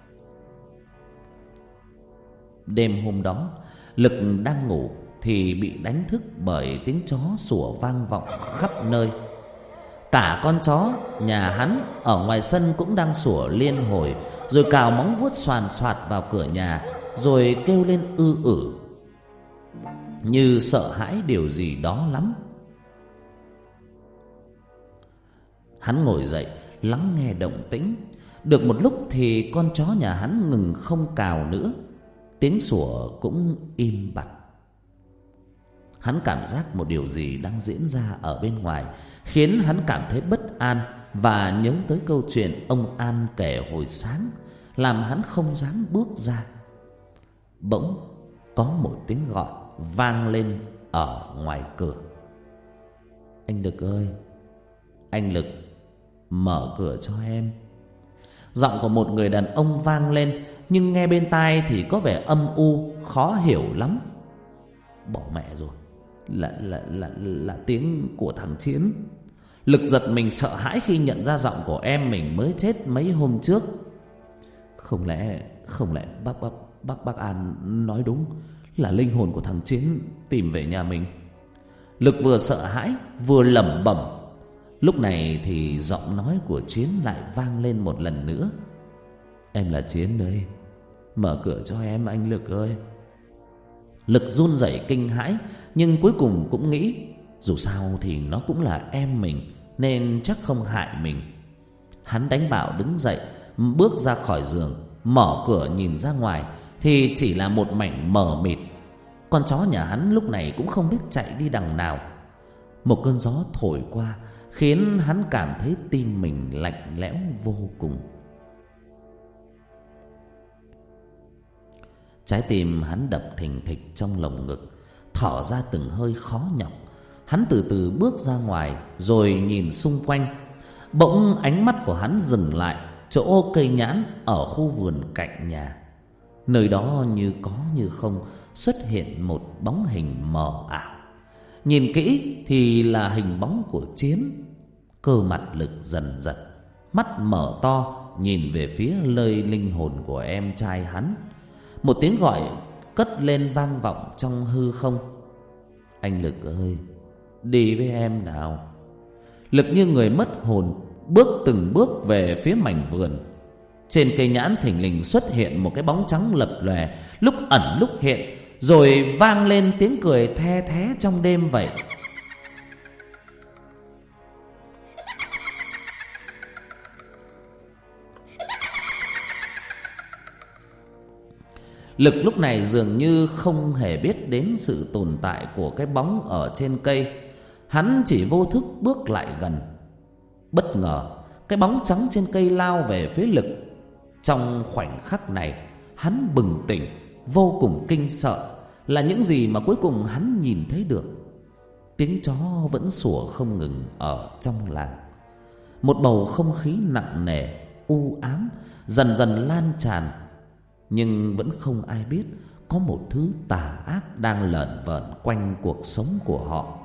Đêm hôm đó, Lực đang ngủ thì bị đánh thức bởi tiếng chó sủa vang vọng khắp nơi. Cả con chó nhà hắn ở ngoài sân cũng đang sủa liên hồi, rồi cào móng vuốt xoàn xoạt vào cửa nhà, rồi kêu lên ư ử, như sợ hãi điều gì đó lắm. Hắn ngồi dậy lắng nghe động tĩnh. Được một lúc thì con chó nhà hắn ngừng không cào nữa, tiếng sủa cũng im bặt. Hắn cảm giác một điều gì đang diễn ra ở bên ngoài, khiến hắn cảm thấy bất an và nhớ tới câu chuyện ông An kể hồi sáng, làm hắn không dám bước ra. Bỗng có một tiếng gọi vang lên ở ngoài cửa. Anh Lực ơi, anh Lực, mở cửa cho em. Giọng của một người đàn ông vang lên, nhưng nghe bên tai thì có vẻ âm u, khó hiểu lắm. Bỏ mẹ rồi, là tiếng của thằng Chiến. Lực giật mình sợ hãi khi nhận ra giọng của em mình mới chết mấy hôm trước. Không lẽ bác An nói đúng, là linh hồn của thằng Chiến tìm về nhà mình. Lực vừa sợ hãi vừa lẩm bẩm. Lúc này thì giọng nói của Chiến lại vang lên một lần nữa. Em là Chiến đây, mở cửa cho em anh Lực ơi. Lực run rẩy kinh hãi, nhưng cuối cùng cũng nghĩ dù sao thì nó cũng là em mình, nên chắc không hại mình. Hắn đánh bạo đứng dậy, bước ra khỏi giường, mở cửa nhìn ra ngoài thì chỉ là một mảnh mờ mịt. Con chó nhà hắn lúc này cũng không biết chạy đi đằng nào. Một cơn gió thổi qua khiến hắn cảm thấy tim mình lạnh lẽo vô cùng. Trái tim hắn đập thình thịch trong lồng ngực, thở ra từng hơi khó nhọc. Hắn từ từ bước ra ngoài rồi nhìn xung quanh. Bỗng ánh mắt của hắn dừng lại chỗ cây nhãn ở khu vườn cạnh nhà. Nơi đó như có như không xuất hiện một bóng hình mờ ảo. Nhìn kỹ thì là hình bóng của Chiến. Cơ mặt Lực dần giật, mắt mở to nhìn về phía nơi linh hồn của em trai hắn. Một tiếng gọi cất lên vang vọng trong hư không. Anh Lực ơi, đi với em nào. Lực như người mất hồn, bước từng bước về phía mảnh vườn. Trên cây nhãn thình lình xuất hiện một cái bóng trắng lập lòe, lúc ẩn lúc hiện, rồi vang lên tiếng cười the thé trong đêm vậy. Lực lúc này dường như không hề biết đến sự tồn tại của cái bóng ở trên cây. Hắn chỉ vô thức bước lại gần. Bất ngờ cái bóng trắng trên cây lao về phía Lực. Trong khoảnh khắc này hắn bừng tỉnh, vô cùng kinh sợ. Là những gì mà cuối cùng hắn nhìn thấy được? Tiếng chó vẫn sủa không ngừng ở trong làng. Một bầu không khí nặng nề, u ám dần dần lan tràn. Nhưng vẫn không ai biết có một thứ tà ác đang lởn vởn quanh cuộc sống của họ.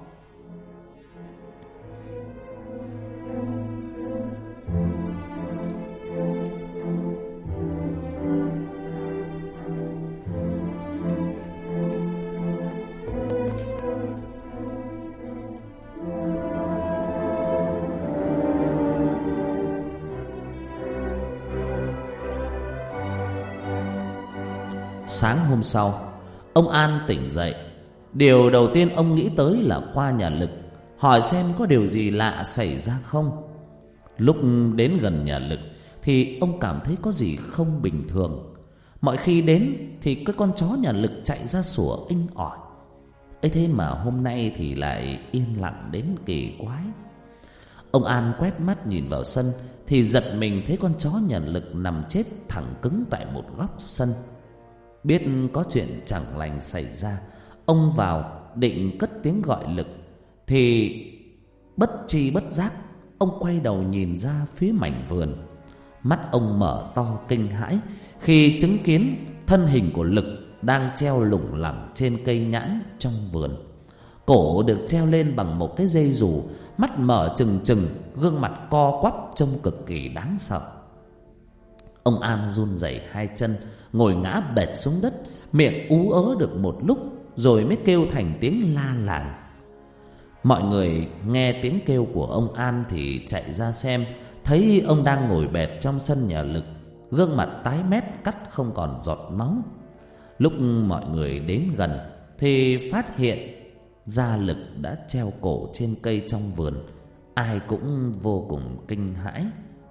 Sáng hôm sau, ông An tỉnh dậy. Điều đầu tiên ông nghĩ tới là qua nhà Lực, hỏi xem có điều gì lạ xảy ra không. Lúc đến gần nhà Lực thì ông cảm thấy có gì không bình thường. Mọi khi đến thì cái con chó nhà Lực chạy ra sủa inh ỏi. ấy thế mà hôm nay thì lại yên lặng đến kỳ quái. Ông An quét mắt nhìn vào sân thì giật mình thấy con chó nhà Lực nằm chết thẳng cứng tại một góc sân. Biết có chuyện chẳng lành xảy ra, ông vào định cất tiếng gọi Lực thì bất tri bất giác ông quay đầu nhìn ra phía mảnh vườn. Mắt ông mở to kinh hãi khi chứng kiến thân hình của Lực đang treo lủng lẳng trên cây nhãn trong vườn. Cổ được treo lên bằng một cái dây dù, mắt mở trừng trừng, gương mặt co quắp trông cực kỳ đáng sợ. Ông An run rẩy hai chân, ngồi ngã bệt xuống đất, miệng ú ớ được một lúc rồi mới kêu thành tiếng la làng. Mọi người nghe tiếng kêu của ông An thì chạy ra xem, thấy ông đang ngồi bệt trong sân nhà Lực, gương mặt tái mét, cắt không còn giọt máu. Lúc mọi người đến gần thì phát hiện ra Lực đã treo cổ trên cây trong vườn. Ai cũng vô cùng kinh hãi.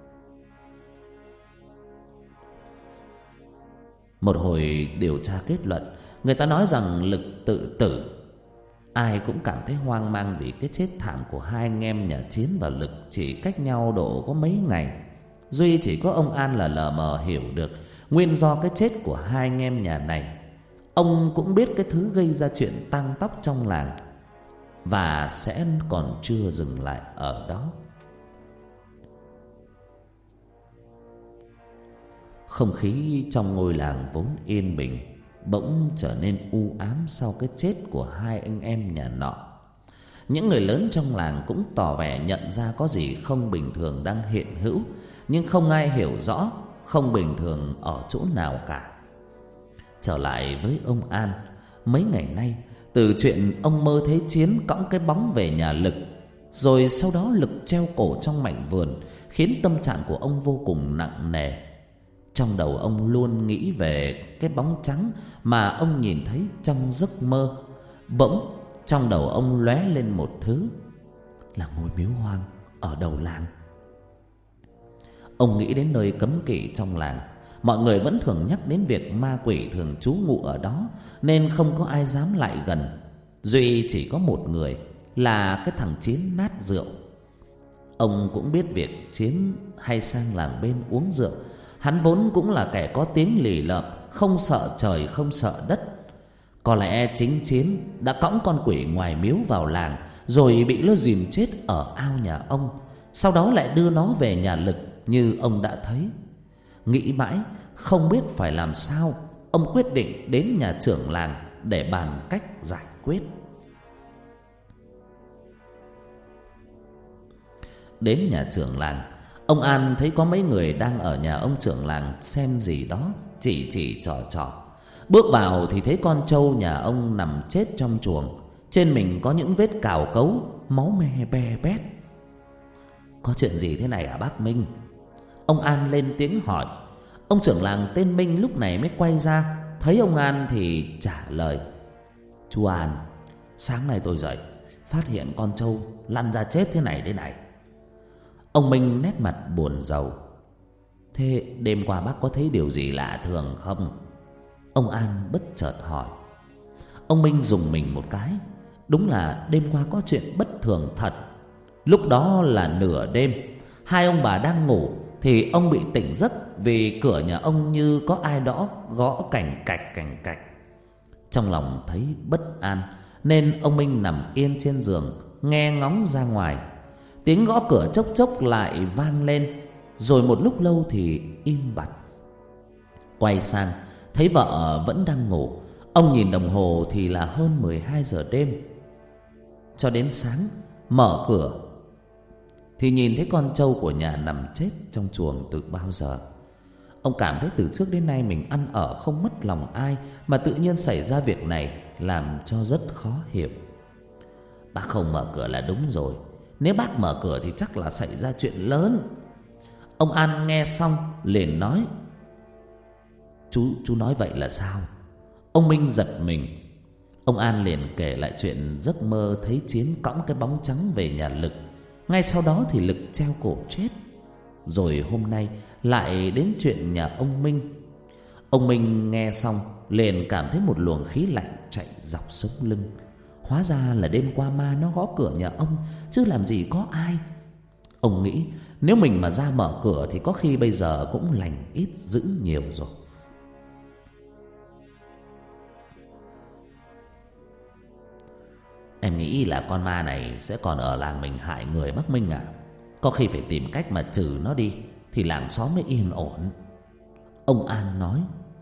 Một hồi điều tra kết luận, người ta nói rằng Lực tự tử. Ai cũng cảm thấy hoang mang vì cái chết thảm của hai anh em nhà Chiến và Lực chỉ cách nhau độ có mấy ngày. Duy chỉ có ông An là lờ mờ hiểu được nguyên do cái chết của hai anh em nhà này. Ông cũng biết cái thứ gây ra chuyện tang tóc trong làng, và sẽ còn chưa dừng lại ở đó. Không khí trong ngôi làng vốn yên bình bỗng trở nên u ám sau cái chết của hai anh em nhà nọ. Những người lớn trong làng cũng tỏ vẻ nhận ra có gì không bình thường đang hiện hữu, nhưng không ai hiểu rõ không bình thường ở chỗ nào cả. Trở lại với ông An, mấy ngày nay, từ chuyện ông mơ thấy Chiến cõng cái bóng về nhà Lực, rồi sau đó Lực treo cổ trong mảnh vườn, khiến tâm trạng của ông vô cùng nặng nề. Trong đầu ông luôn nghĩ về cái bóng trắng mà ông nhìn thấy trong giấc mơ. Bỗng trong đầu ông lóe lên một thứ, là ngôi miếu hoang ở đầu làng. Ông nghĩ đến nơi cấm kỵ trong làng. Mọi người vẫn thường nhắc đến việc ma quỷ thường trú ngụ ở đó, nên không có ai dám lại gần. Duy chỉ có một người, là cái thằng Chiến nát rượu. Ông cũng biết việc Chiến hay sang làng bên uống rượu. Hắn vốn cũng là kẻ có tiếng lì lợm, không sợ trời không sợ đất. Có lẽ chính Chiến đã cõng con quỷ ngoài miếu vào làng, rồi bị nó dìm chết ở ao nhà ông, sau đó lại đưa nó về nhà Lực như ông đã thấy. Nghĩ mãi không biết phải làm sao, ông quyết định đến nhà trưởng làng để bàn cách giải quyết. Đến nhà trưởng làng, ông An thấy có mấy người đang ở nhà ông trưởng làng xem gì đó, chỉ trò. Bước vào thì thấy con trâu nhà ông nằm chết trong chuồng, trên mình có những vết cào cấu, máu me be bét. Có chuyện gì thế này hả bác Minh? Ông An lên tiếng hỏi. Ông trưởng làng tên Minh lúc này mới quay ra, thấy ông An thì trả lời: Chú An, sáng nay tôi dậy phát hiện con trâu lăn ra chết thế này đây này. Ông Minh nét mặt buồn rầu. Thế đêm qua bác có thấy điều gì lạ thường không? Ông An bất chợt hỏi. Ông Minh dùng mình một cái. Đúng là đêm qua có chuyện bất thường thật. Lúc đó là nửa đêm, hai ông bà đang ngủ thì ông bị tỉnh giấc vì cửa nhà ông như có ai đó gõ cành cạch. Trong lòng thấy bất an nên ông Minh nằm yên trên giường, nghe ngóng ra ngoài. Tiếng gõ cửa chốc chốc lại vang lên, rồi một lúc lâu thì im bặt. Quay sang thấy vợ vẫn đang ngủ. Ông nhìn đồng hồ thì là hơn 12 giờ đêm. Cho đến sáng mở cửa thì nhìn thấy con trâu của nhà nằm chết trong chuồng từ bao giờ. Ông cảm thấy từ trước đến nay mình ăn ở không mất lòng ai, mà tự nhiên xảy ra việc này làm cho rất khó hiểu. Bác không mở cửa là đúng rồi. Nếu bác mở cửa thì chắc là xảy ra chuyện lớn. Ông An nghe xong liền nói: Chú nói vậy là sao? Ông Minh giật mình. Ông An liền kể lại chuyện giấc mơ thấy Chiến cõng cái bóng trắng về nhà Lực. Ngay sau đó thì Lực treo cổ chết. Rồi hôm nay lại đến chuyện nhà ông Minh. Ông Minh nghe xong liền cảm thấy một luồng khí lạnh chạy dọc sống lưng. Hóa ra là đêm qua ma nó gõ cửa nhà ông, chứ làm gì có ai. Ông nghĩ nếu mình mà ra mở cửa thì có khi bây giờ cũng lành ít dữ nhiều rồi. Em nghĩ là con ma này sẽ còn ở làng mình hại người bác Minh ạ. Có khi phải tìm cách mà trừ nó đi thì làng xóm mới yên ổn. Ông An nói: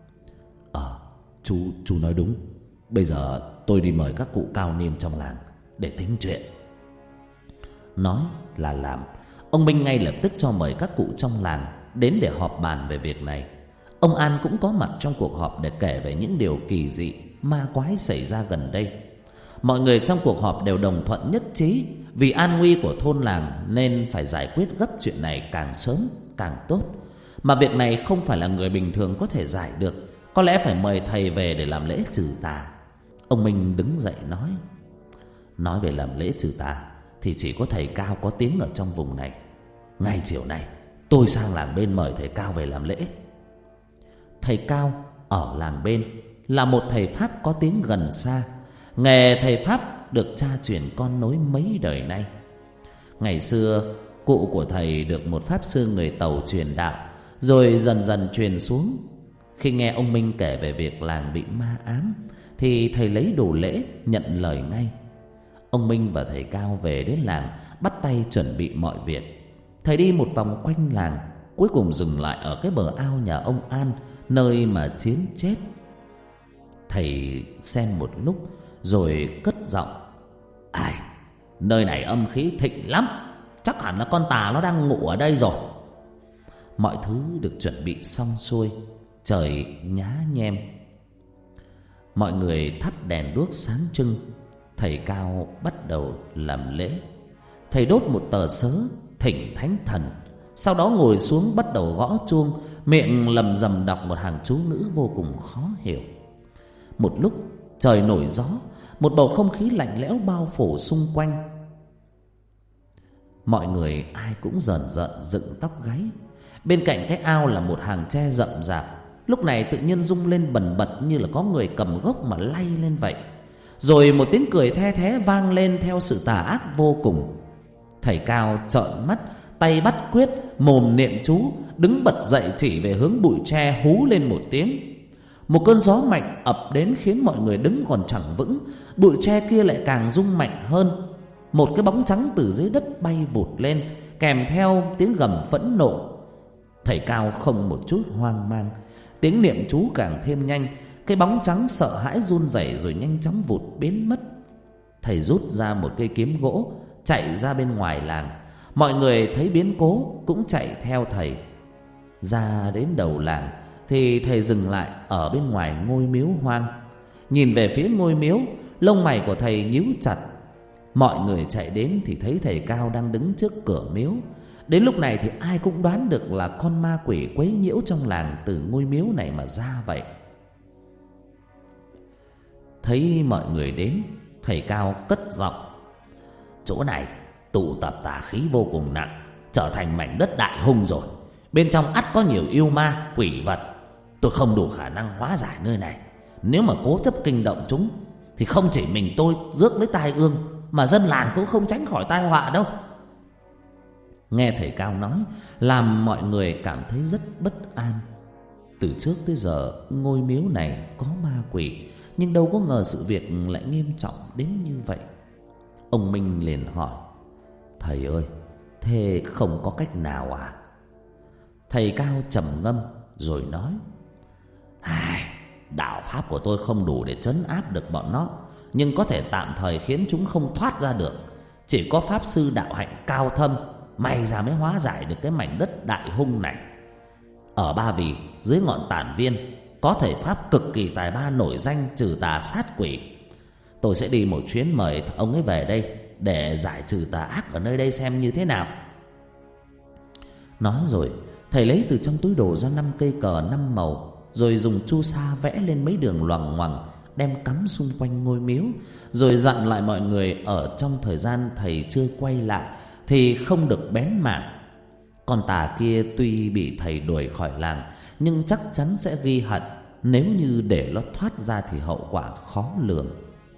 Chú nói đúng. Bây giờ tôi đi mời các cụ cao niên trong làng để tính chuyện. Nói là làm. Ông Minh ngay lập tức cho mời các cụ trong làng đến để họp bàn về việc này. Ông An cũng có mặt trong cuộc họp để kể về những điều kỳ dị, ma quái xảy ra gần đây. Mọi người trong cuộc họp đều đồng thuận nhất trí, vì an nguy của thôn làng nên phải giải quyết gấp chuyện này càng sớm càng tốt. Mà việc này không phải là người bình thường có thể giải được, có lẽ phải mời thầy về để làm lễ trừ tà. Ông Minh đứng dậy nói về làm lễ trừ tà thì chỉ có thầy Cao có tiếng ở trong vùng này. Ngay chiều nay tôi sang làng bên mời thầy Cao về làm lễ. Thầy Cao ở làng bên là một thầy Pháp có tiếng gần xa. Nghề thầy Pháp được cha truyền con nối mấy đời nay. Ngày xưa cụ của thầy được một pháp sư người Tàu truyền đạo, rồi dần dần truyền xuống. Khi nghe ông Minh kể về việc làng bị ma ám thì thầy lấy đồ lễ nhận lời ngay. Ông Minh và thầy Cao về đến làng, bắt tay chuẩn bị mọi việc. Thầy đi một vòng quanh làng, cuối cùng dừng lại ở cái bờ ao nhà ông An, nơi mà Chiến chết. Thầy xem một lúc rồi cất giọng: Ai, nơi này âm khí thịnh lắm, chắc hẳn là con tà nó đang ngủ ở đây rồi. Mọi thứ được chuẩn bị xong xuôi, trời nhá nhem. Mọi người thắp đèn đuốc sáng trưng. Thầy Cao bắt đầu làm lễ. Thầy đốt một tờ sớ thỉnh thánh thần, sau đó ngồi xuống bắt đầu gõ chuông, miệng lầm rầm đọc một hàng chú ngữ vô cùng khó hiểu. Một lúc trời nổi gió, một bầu không khí lạnh lẽo bao phủ xung quanh. Mọi người ai cũng rờn rợn dựng tóc gáy. Bên cạnh cái ao là một hàng tre rậm rạp, lúc này tự nhiên rung lên bần bật như là có người cầm gốc mà lay lên vậy. Rồi một tiếng cười the thé vang lên theo sự tà ác vô cùng. Thầy Cao trợn mắt, tay bắt quyết, mồm niệm chú, đứng bật dậy chỉ về hướng bụi tre hú lên một tiếng. Một cơn gió mạnh ập đến khiến mọi người đứng còn chẳng vững. Bụi tre kia lại càng rung mạnh hơn. Một cái bóng trắng từ dưới đất bay vụt lên, kèm theo tiếng gầm phẫn nộ. Thầy Cao không một chút hoang mang, tiếng niệm chú càng thêm nhanh. Cái bóng trắng sợ hãi run rẩy rồi nhanh chóng vụt biến mất. Thầy rút ra một cây kiếm gỗ, chạy ra bên ngoài làng. Mọi người thấy biến cố cũng chạy theo thầy. Ra đến đầu làng thì thầy dừng lại ở bên ngoài ngôi miếu hoang. Nhìn về phía ngôi miếu, lông mày của thầy nhíu chặt. Mọi người chạy đến thì thấy thầy Cao đang đứng trước cửa miếu. Đến lúc này thì ai cũng đoán được là con ma quỷ quấy nhiễu trong làng từ ngôi miếu này mà ra vậy. Thấy mọi người đến, thầy Cao cất giọng: Chỗ này tụ tập tà khí vô cùng nặng, trở thành mảnh đất đại hung rồi. Bên trong ắt có nhiều yêu ma, quỷ vật. Tôi không đủ khả năng hóa giải nơi này. Nếu mà cố chấp kinh động chúng thì không chỉ mình tôi rước lấy tai ương, mà dân làng cũng không tránh khỏi tai họa đâu. Nghe thầy Cao nói làm mọi người cảm thấy rất bất an. Từ trước tới giờ ngôi miếu này có ma quỷ, nhưng đâu có ngờ sự việc lại nghiêm trọng đến như vậy. Ông Minh liền hỏi: Thầy ơi, thế không có cách nào à? Thầy Cao trầm ngâm rồi nói: Đạo pháp của tôi không đủ để trấn áp được bọn nó, nhưng có thể tạm thời khiến chúng không thoát ra được. Chỉ có pháp sư đạo hạnh cao thâm may ra mới hóa giải được cái mảnh đất đại hung này. Ở Ba Vì, dưới ngọn Tản Viên, có thầy pháp cực kỳ tài ba nổi danh trừ tà sát quỷ. Tôi sẽ đi một chuyến mời ông ấy về đây để giải trừ tà ác ở nơi đây xem như thế nào. Nói rồi thầy lấy từ trong túi đồ ra 5 cây cờ 5 màu, rồi dùng chu sa vẽ lên mấy đường loằng ngoằng, đem cắm xung quanh ngôi miếu. Rồi dặn lại mọi người ở trong thời gian thầy chưa quay lại thì không được bén mảng. Con tà kia tuy bị thầy đuổi khỏi làng, nhưng chắc chắn sẽ ghi hận. Nếu như để nó thoát ra thì hậu quả khó lường.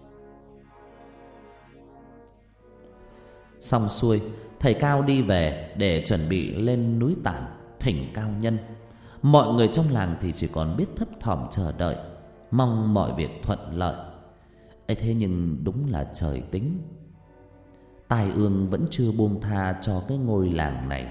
Xong xuôi, thầy Cao đi về để chuẩn bị lên núi Tản thỉnh cao nhân. Mọi người trong làng thì chỉ còn biết thấp thỏm chờ đợi, mong mọi việc thuận lợi. Thế nhưng đúng là trời tính, tai ương vẫn chưa buông tha cho cái ngôi làng này.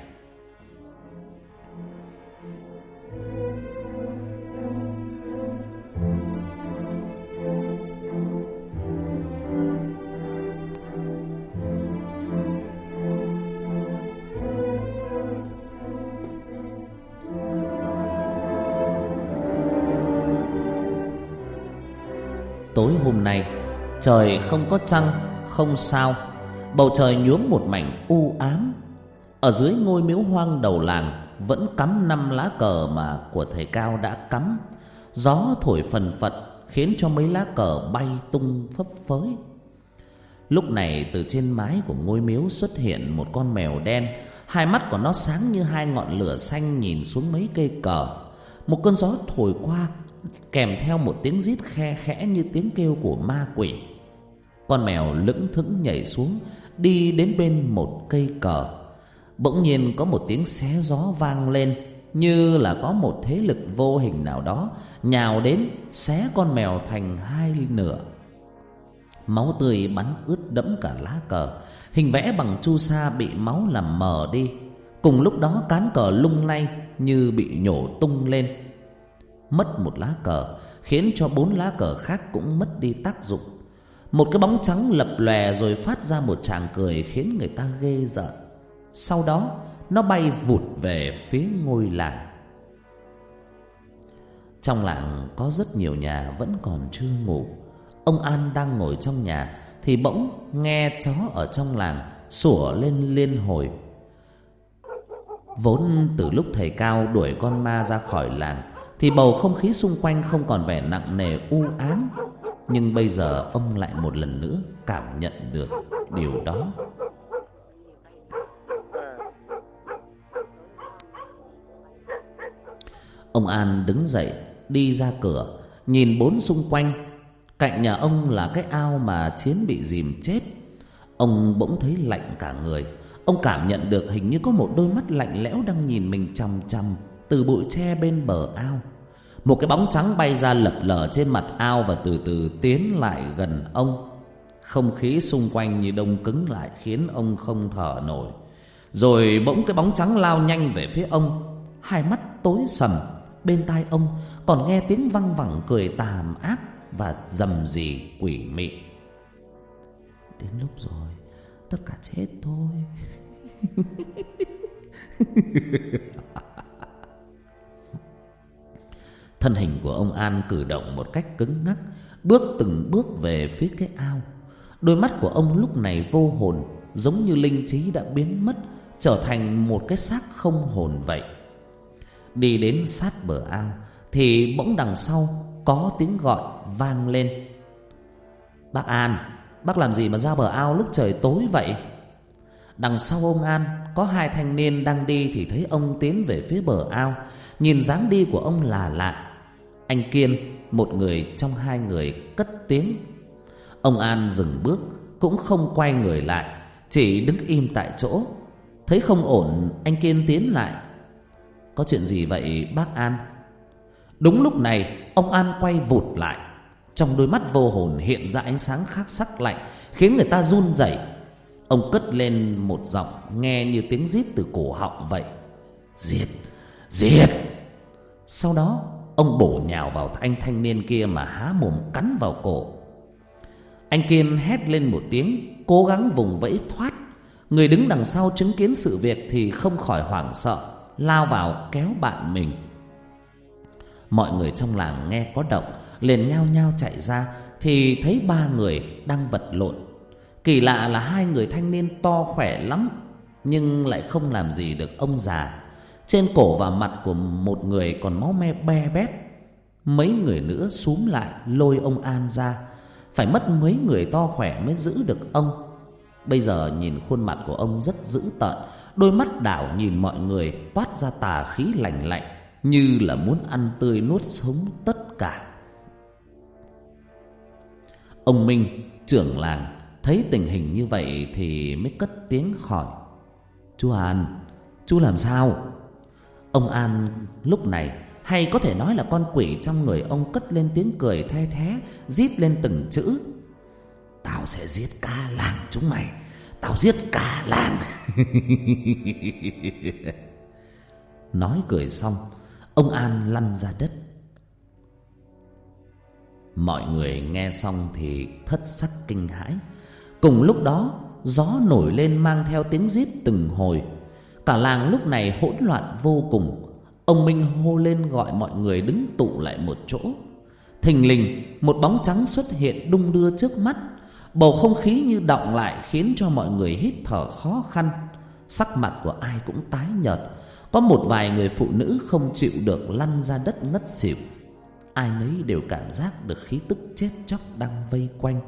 Tối hôm nay, Trời không có trăng, không sao, bầu trời nhuốm một mảnh u ám. Ở dưới ngôi miếu hoang đầu làng vẫn cắm 5 lá cờ mà của thầy Cao đã cắm. Gió thổi phần phật khiến cho mấy lá cờ bay tung phấp phới. Lúc này từ trên mái của ngôi miếu xuất hiện một con mèo đen. Hai mắt của nó sáng như hai ngọn lửa xanh nhìn xuống mấy cây cờ. Một cơn gió thổi qua kèm theo một tiếng rít khe khẽ như tiếng kêu của ma quỷ. Con mèo lững thững nhảy xuống, đi đến bên một cây cờ. Bỗng nhiên có một tiếng xé gió vang lên, như là có một thế lực vô hình nào đó nhào đến xé con mèo thành hai nửa. Máu tươi bắn ướt đẫm cả lá cờ, hình vẽ bằng chu sa bị máu làm mờ đi. Cùng lúc đó cán cờ lung lay như bị nhổ tung lên. Mất một lá cờ khiến cho 4 lá cờ khác cũng mất đi tác dụng. Một cái bóng trắng lập lòe rồi phát ra một tràng cười khiến người ta ghê rợn. Sau đó nó bay vụt về phía ngôi làng. Trong làng có rất nhiều nhà vẫn còn chưa ngủ. Ông An đang ngồi trong nhà thì bỗng nghe chó ở trong làng sủa lên liên hồi. Vốn từ lúc thầy Cao đuổi con ma ra khỏi làng thì bầu không khí xung quanh không còn vẻ nặng nề u ám. Nhưng bây giờ ông lại một lần nữa cảm nhận được điều đó. Ông An đứng dậy đi ra cửa, nhìn bốn xung quanh. Cạnh nhà ông là cái ao mà Chiến bị dìm chết. Ông bỗng thấy lạnh cả người. Ông cảm nhận được hình như có một đôi mắt lạnh lẽo đang nhìn mình chằm chằm từ bụi tre bên bờ ao. Một cái bóng trắng bay ra lập lờ trên mặt ao và từ từ tiến lại gần ông. Không khí xung quanh như đông cứng lại khiến ông không thở nổi. Rồi bỗng cái bóng trắng lao nhanh về phía ông. Hai mắt tối sầm, bên tai ông còn nghe tiếng văng vẳng cười tàm ác và rầm rì quỷ mị. Đến lúc rồi, tất cả chết thôi. Thân hình của ông An cử động một cách cứng ngắc, bước từng bước về phía cái ao. Đôi mắt của ông lúc này vô hồn, giống như linh trí đã biến mất, trở thành một cái xác không hồn vậy. Đi đến sát bờ ao thì bỗng đằng sau có tiếng gọi vang lên. Bác An, bác làm gì mà ra bờ ao lúc trời tối vậy? Đằng sau ông An có 2 thanh niên đang đi thì thấy ông tiến về phía bờ ao. Nhìn dáng đi của ông là lạ. Anh Kiên, một người trong 2 người, cất tiếng. Ông An dừng bước, cũng không quay người lại, chỉ đứng im tại chỗ. Thấy không ổn, anh Kiên tiến lại. Có chuyện gì vậy bác An? Đúng lúc này ông An quay vụt lại. Trong đôi mắt vô hồn hiện ra ánh sáng khắc sắc lạnh, khiến người ta run rẩy. Ông cất lên một giọng nghe như tiếng rít từ cổ họng vậy. Giết, giết. Sau đó ông bổ nhào vào anh thanh niên kia mà há mồm cắn vào cổ. Anh Kiên hét lên một tiếng, cố gắng vùng vẫy thoát. Người đứng đằng sau chứng kiến sự việc thì không khỏi hoảng sợ, lao vào kéo bạn mình. Mọi người trong làng nghe có động liền nhao nhao chạy ra thì thấy 3 người đang vật lộn. Kỳ lạ là 2 người thanh niên to khỏe lắm nhưng lại không làm gì được ông già. Trên cổ và mặt của một người còn máu me be bét. Mấy người nữa xúm lại lôi ông An ra. Phải mất mấy người to khỏe mới giữ được ông. Bây giờ nhìn khuôn mặt của ông rất dữ tợn, đôi mắt đảo nhìn mọi người toát ra tà khí lạnh lạnh, như là muốn ăn tươi nuốt sống tất cả. Ông Minh, trưởng làng, thấy tình hình như vậy thì mới cất tiếng hỏi. Chú An, chú làm sao? Ông An lúc này, hay có thể nói là con quỷ trong người ông, cất lên tiếng cười the thé, rít lên từng chữ. Tao sẽ giết cả làng chúng mày. Tao giết cả làng. Nói cười xong, ông An lăn ra đất. Mọi người nghe xong thì thất sắc kinh hãi. Cùng lúc đó gió nổi lên mang theo tiếng rít từng hồi. Cả làng lúc này hỗn loạn vô cùng. Ông Minh hô lên gọi mọi người đứng tụ lại một chỗ. Thình lình một bóng trắng xuất hiện đung đưa trước mắt. Bầu không khí như đọng lại, khiến cho mọi người hít thở khó khăn. Sắc mặt của ai cũng tái nhợt. Có một vài người phụ nữ không chịu được lăn ra đất ngất xỉu. Ai nấy đều cảm giác được khí tức chết chóc đang vây quanh.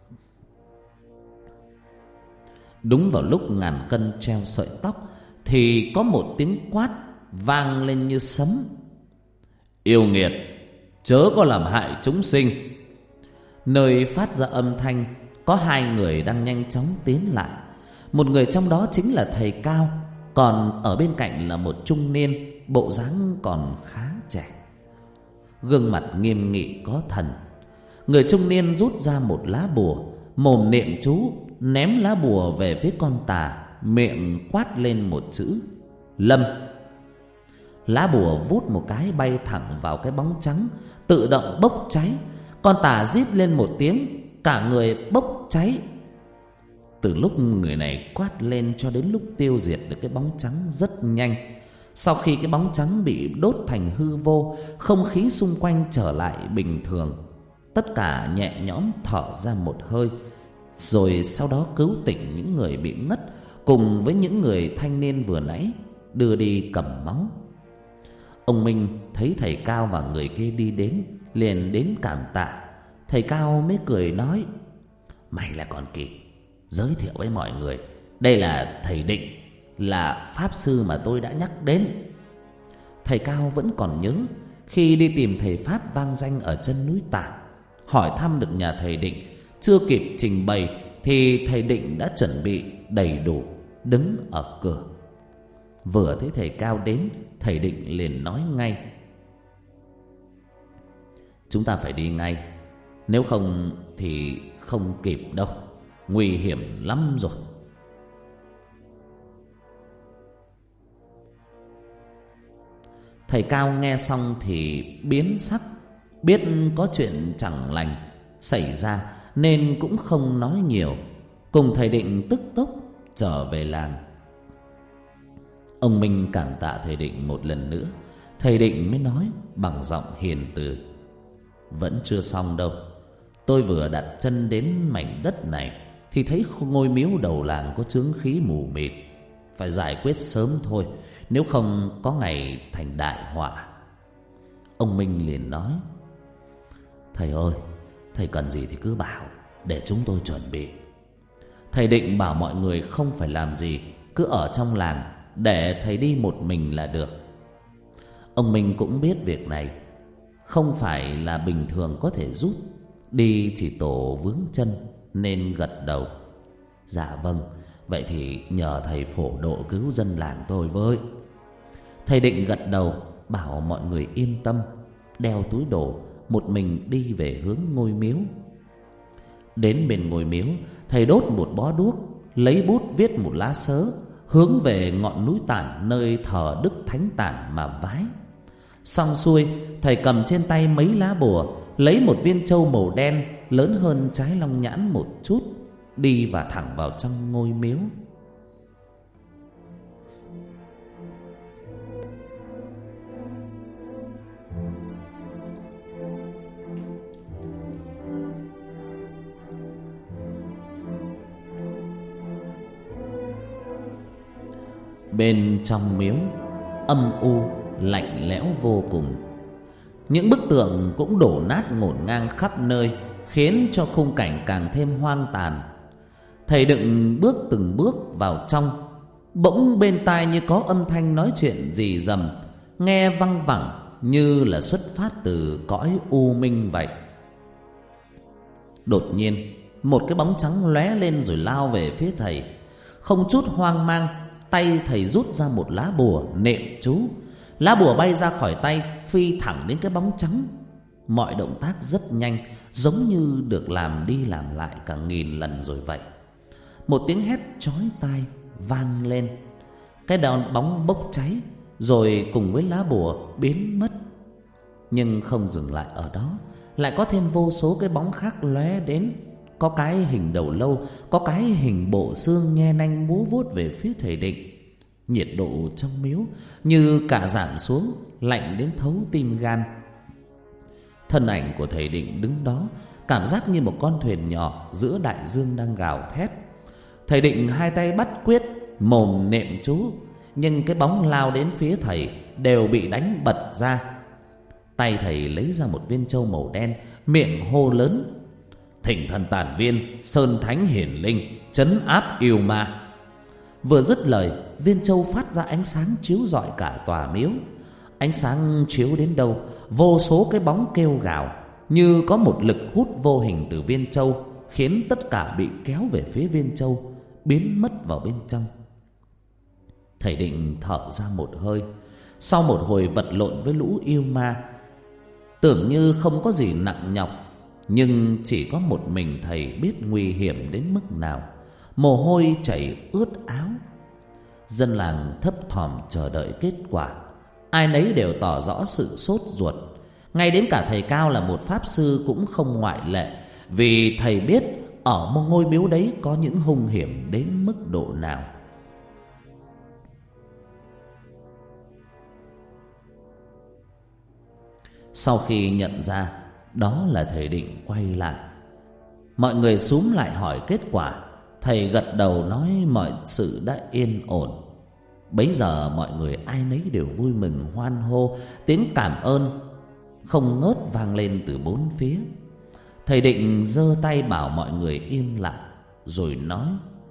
Đúng vào lúc ngàn cân treo sợi tóc, thì có một tiếng quát vang lên như sấm: "Yêu nghiệt, chớ có làm hại chúng sinh!" Nơi phát ra âm thanh, có hai người đang nhanh chóng tiến lại. Một người trong đó chính là thầy Cao, còn ở bên cạnh là một trung niên, bộ dáng còn khá trẻ, gương mặt nghiêm nghị có thần. Người trung niên rút ra một lá bùa, mồm niệm chú, ném lá bùa về phía con tà, miệng quát lên một chữ: "Lâm!" Lá bùa vút một cái bay thẳng vào cái bóng trắng, tự động bốc cháy. Con tà rít lên một tiếng, cả người bốc cháy. Từ lúc người này quát lên cho đến lúc tiêu diệt được cái bóng trắng rất nhanh. Sau khi cái bóng trắng bị đốt thành hư vô, không khí xung quanh trở lại bình thường. Tất cả nhẹ nhõm thở ra một hơi, rồi sau đó cứu tỉnh những người bị ngất, cùng với những người thanh niên vừa nãy đưa đi cầm máu. Ông Minh thấy thầy Cao và người kia đi đến, liền đến cảm tạ. Thầy Cao mới cười nói: "Mày là còn kịp. Giới thiệu với mọi người, đây là thầy Định, là pháp sư mà tôi đã nhắc đến." Thầy Cao vẫn còn nhớ khi đi tìm thầy pháp vang danh ở chân núi Tản, hỏi thăm được nhà thầy Định. Chưa kịp trình bày thì thầy Định đã chuẩn bị đầy đủ, đứng ở cửa. Vừa thấy thầy Cao đến, thầy Định liền nói ngay: "Chúng ta phải đi ngay, nếu không thì không kịp đâu, nguy hiểm lắm rồi." Thầy Cao nghe xong thì biến sắc, biết có chuyện chẳng lành xảy ra nên cũng không nói nhiều, cùng thầy Định tức tốc trở về làng. Ông Minh cảm tạ thầy Định một lần nữa. Thầy Định mới nói bằng giọng hiền từ: "Vẫn chưa xong đâu. Tôi vừa đặt chân đến mảnh đất này thì thấy ngôi miếu đầu làng có chướng khí mù mịt, phải giải quyết sớm thôi, nếu không có ngày thành đại họa." Ông Minh liền nói: "Thầy ơi, thầy cần gì thì cứ bảo, để chúng tôi chuẩn bị." Thầy Định bảo mọi người không phải làm gì, cứ ở trong làng để thầy đi một mình là được. Ông Minh cũng biết việc này không phải là bình thường có thể giúp, đi chỉ tổ vướng chân, nên gật đầu: "Dạ vâng, vậy thì nhờ thầy phổ độ cứu dân làng tôi với." Thầy Định gật đầu bảo mọi người yên tâm, đeo túi đồ một mình đi về hướng ngôi miếu. Đến bên ngôi miếu, thầy đốt một bó đuốc, lấy bút viết một lá sớ, hướng về ngọn núi Tản nơi thờ Đức Thánh Tản mà vái. Xong xuôi, thầy cầm trên tay mấy lá bùa, lấy một viên trâu màu đen lớn hơn trái long nhãn một chút, đi và thẳng vào trong ngôi miếu. Bên trong miếu âm u lạnh lẽo vô cùng. Những bức tượng cũng đổ nát ngổn ngang khắp nơi, khiến cho khung cảnh càng thêm hoang tàn. Thầy Định bước từng bước vào trong, bỗng bên tai như có âm thanh nói chuyện rì rầm, nghe văng vẳng như là xuất phát từ cõi u minh vậy. Đột nhiên một cái bóng trắng lóe lên rồi lao về phía thầy. Không chút hoang mang, tay thầy rút ra một lá bùa, niệm chú. Lá bùa bay ra khỏi tay, phi thẳng đến cái bóng trắng. Mọi động tác rất nhanh, giống như được làm đi làm lại cả nghìn lần rồi vậy. Một tiếng hét chói tai vang lên, cái đòn bóng bốc cháy, rồi cùng với lá bùa biến mất. Nhưng không dừng lại ở đó, lại có thêm vô số cái bóng khác lóe đến. Có cái hình đầu lâu, có cái hình bộ xương nhe nanh múa vuốt về phía thầy Định. Nhiệt độ trong miếu như cả giảm xuống, lạnh đến thấu tim gan. Thân ảnh của thầy Định đứng đó, cảm giác như một con thuyền nhỏ giữa đại dương đang gào thét. Thầy Định hai tay bắt quyết, mồm niệm chú, nhưng cái bóng lao đến phía thầy đều bị đánh bật ra. Tay thầy lấy ra một viên châu màu đen, miệng hô lớn: Thỉnh thần tản viên, sơn thánh hiển linh, trấn áp yêu ma. Vừa dứt lời, viên châu phát ra ánh sáng chiếu rọi cả tòa miếu. Ánh sáng chiếu đến đâu, vô số cái bóng kêu gào, như có một lực hút vô hình từ viên châu, khiến tất cả bị kéo về phía viên châu, biến mất vào bên trong. Thầy Định thở ra một hơi. Sau một hồi vật lộn với lũ yêu ma, tưởng như không có gì nặng nhọc, nhưng chỉ có một mình thầy biết nguy hiểm đến mức nào. Mồ hôi chảy ướt áo. Dân làng thấp thỏm chờ đợi kết quả. Ai nấy đều tỏ rõ sự sốt ruột. Ngay đến cả thầy Cao là một pháp sư cũng không ngoại lệ, vì thầy biết ở một ngôi miếu đấy có những hung hiểm đến mức độ nào. Sau khi nhận ra đó là thầy Định quay lại, mọi người xúm lại hỏi kết quả. Thầy gật đầu nói mọi sự đã yên ổn. Bấy giờ mọi người ai nấy đều vui mừng hoan hô, tiếng cảm ơn không ngớt vang lên từ bốn phía. Thầy Định giơ tay bảo mọi người yên lặng, rồi nói: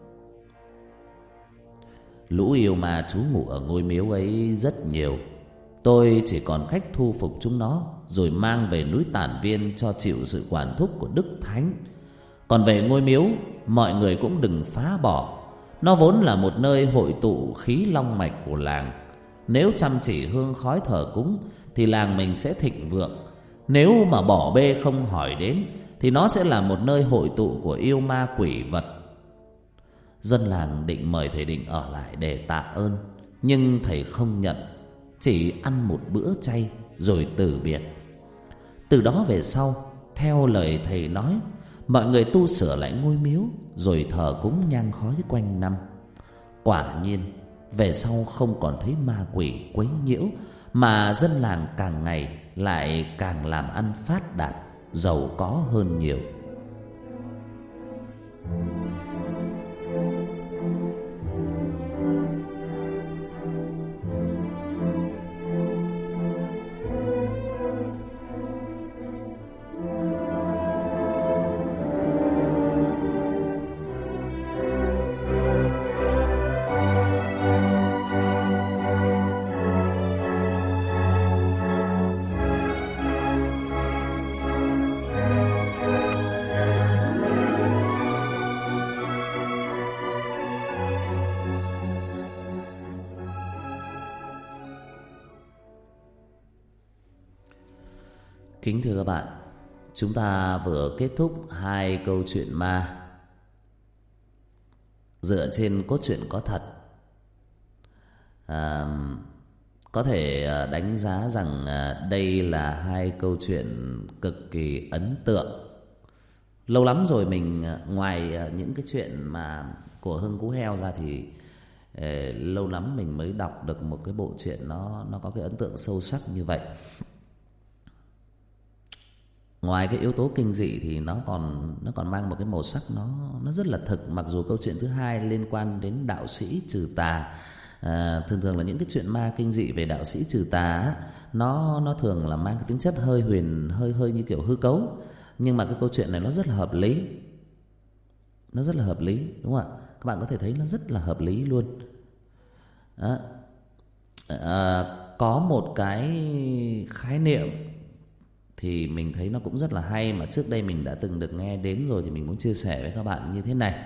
Lũ yêu ma trú ngụ ở ngôi miếu ấy rất nhiều. Tôi chỉ còn cách thu phục chúng nó, rồi mang về núi Tản Viên cho chịu sự quản thúc của Đức Thánh. Còn về ngôi miếu, mọi người cũng đừng phá bỏ. Nó vốn là một nơi hội tụ khí long mạch của làng. Nếu chăm chỉ hương khói thờ cúng thì làng mình sẽ thịnh vượng. Nếu mà bỏ bê không hỏi đến thì nó sẽ là một nơi hội tụ của yêu ma quỷ vật. Dân làng định mời thầy Định ở lại để tạ ơn, nhưng thầy không nhận, chỉ ăn một bữa chay rồi từ biệt. Từ đó về sau, theo lời thầy nói, mọi người tu sửa lại ngôi miếu, rồi thờ cúng nhang khói quanh năm. Quả nhiên, về sau không còn thấy ma quỷ quấy nhiễu, mà dân làng càng ngày lại càng làm ăn phát đạt, giàu có hơn nhiều. Kính thưa các bạn, chúng ta vừa kết thúc 2 câu chuyện ma dựa trên cốt truyện có thật. Có thể đánh giá rằng đây là 2 câu chuyện cực kỳ ấn tượng. Lâu lắm rồi mình, ngoài những cái chuyện mà của Hưng Cú Heo ra thì lâu lắm mình mới đọc được một cái bộ truyện nó có cái ấn tượng sâu sắc như vậy. Ngoài cái yếu tố kinh dị thì nó còn mang một cái màu sắc nó rất là thực. Mặc dù câu chuyện thứ hai liên quan đến đạo sĩ trừ tà, thường thường là những cái chuyện ma kinh dị về đạo sĩ trừ tà nó thường là mang cái tính chất hơi huyền, hơi như kiểu hư cấu. Nhưng mà cái câu chuyện này nó rất là hợp lý, nó rất là hợp lý, đúng không ạ? Các bạn có thể thấy nó rất là hợp lý luôn. Có một cái khái niệm thì mình thấy nó cũng rất là hay, mà trước đây mình đã từng được nghe đến rồi, thì mình muốn chia sẻ với các bạn như thế này.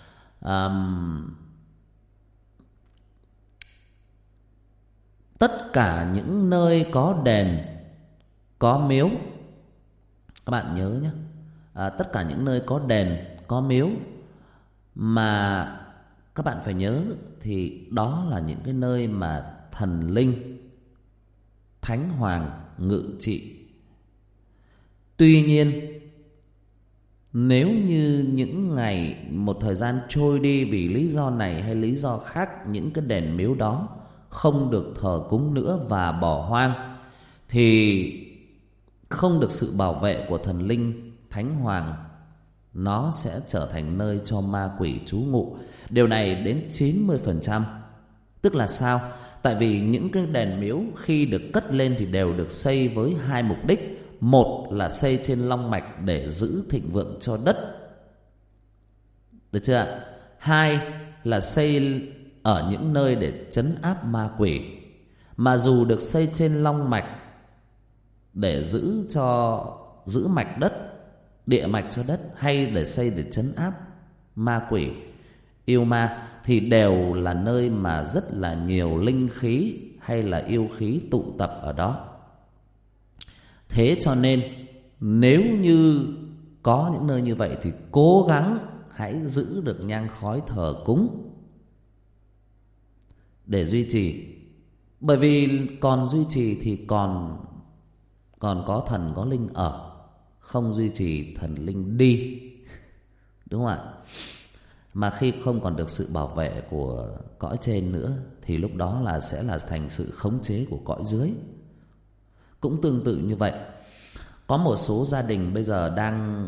Tất cả những nơi có đền, có miếu, các bạn nhớ nhé, tất cả những nơi có đền, có miếu mà các bạn phải nhớ thì đó là những cái nơi mà thần linh, thánh hoàng ngự trị. Tuy nhiên, nếu như những ngày một thời gian trôi đi vì lý do này hay lý do khác, những cái đền miếu đó không được thờ cúng nữa và bỏ hoang, thì không được sự bảo vệ của thần linh thánh hoàng, nó sẽ trở thành nơi cho ma quỷ trú ngụ. Điều này đến 90%. Tức là sao? Tại vì những cái đền miếu khi được cất lên thì đều được xây với hai mục đích. Một là xây trên long mạch để giữ thịnh vượng cho đất, được chưa? Hai là xây ở những nơi để trấn áp ma quỷ. Mà dù được xây trên long mạch để giữ mạch đất, địa mạch cho đất, hay để xây để trấn áp ma quỷ, yêu ma, thì đều là nơi mà rất là nhiều linh khí hay là yêu khí tụ tập ở đó. Thế cho nên nếu như có những nơi như vậy thì cố gắng hãy giữ được nhang khói thờ cúng để duy trì. Bởi vì còn duy trì thì còn có thần có linh ở, không duy trì thần linh đi, đúng không ạ? Mà khi không còn được sự bảo vệ của cõi trên nữa thì lúc đó là sẽ là thành sự khống chế của cõi dưới. Cũng tương tự như vậy, có một số gia đình bây giờ đang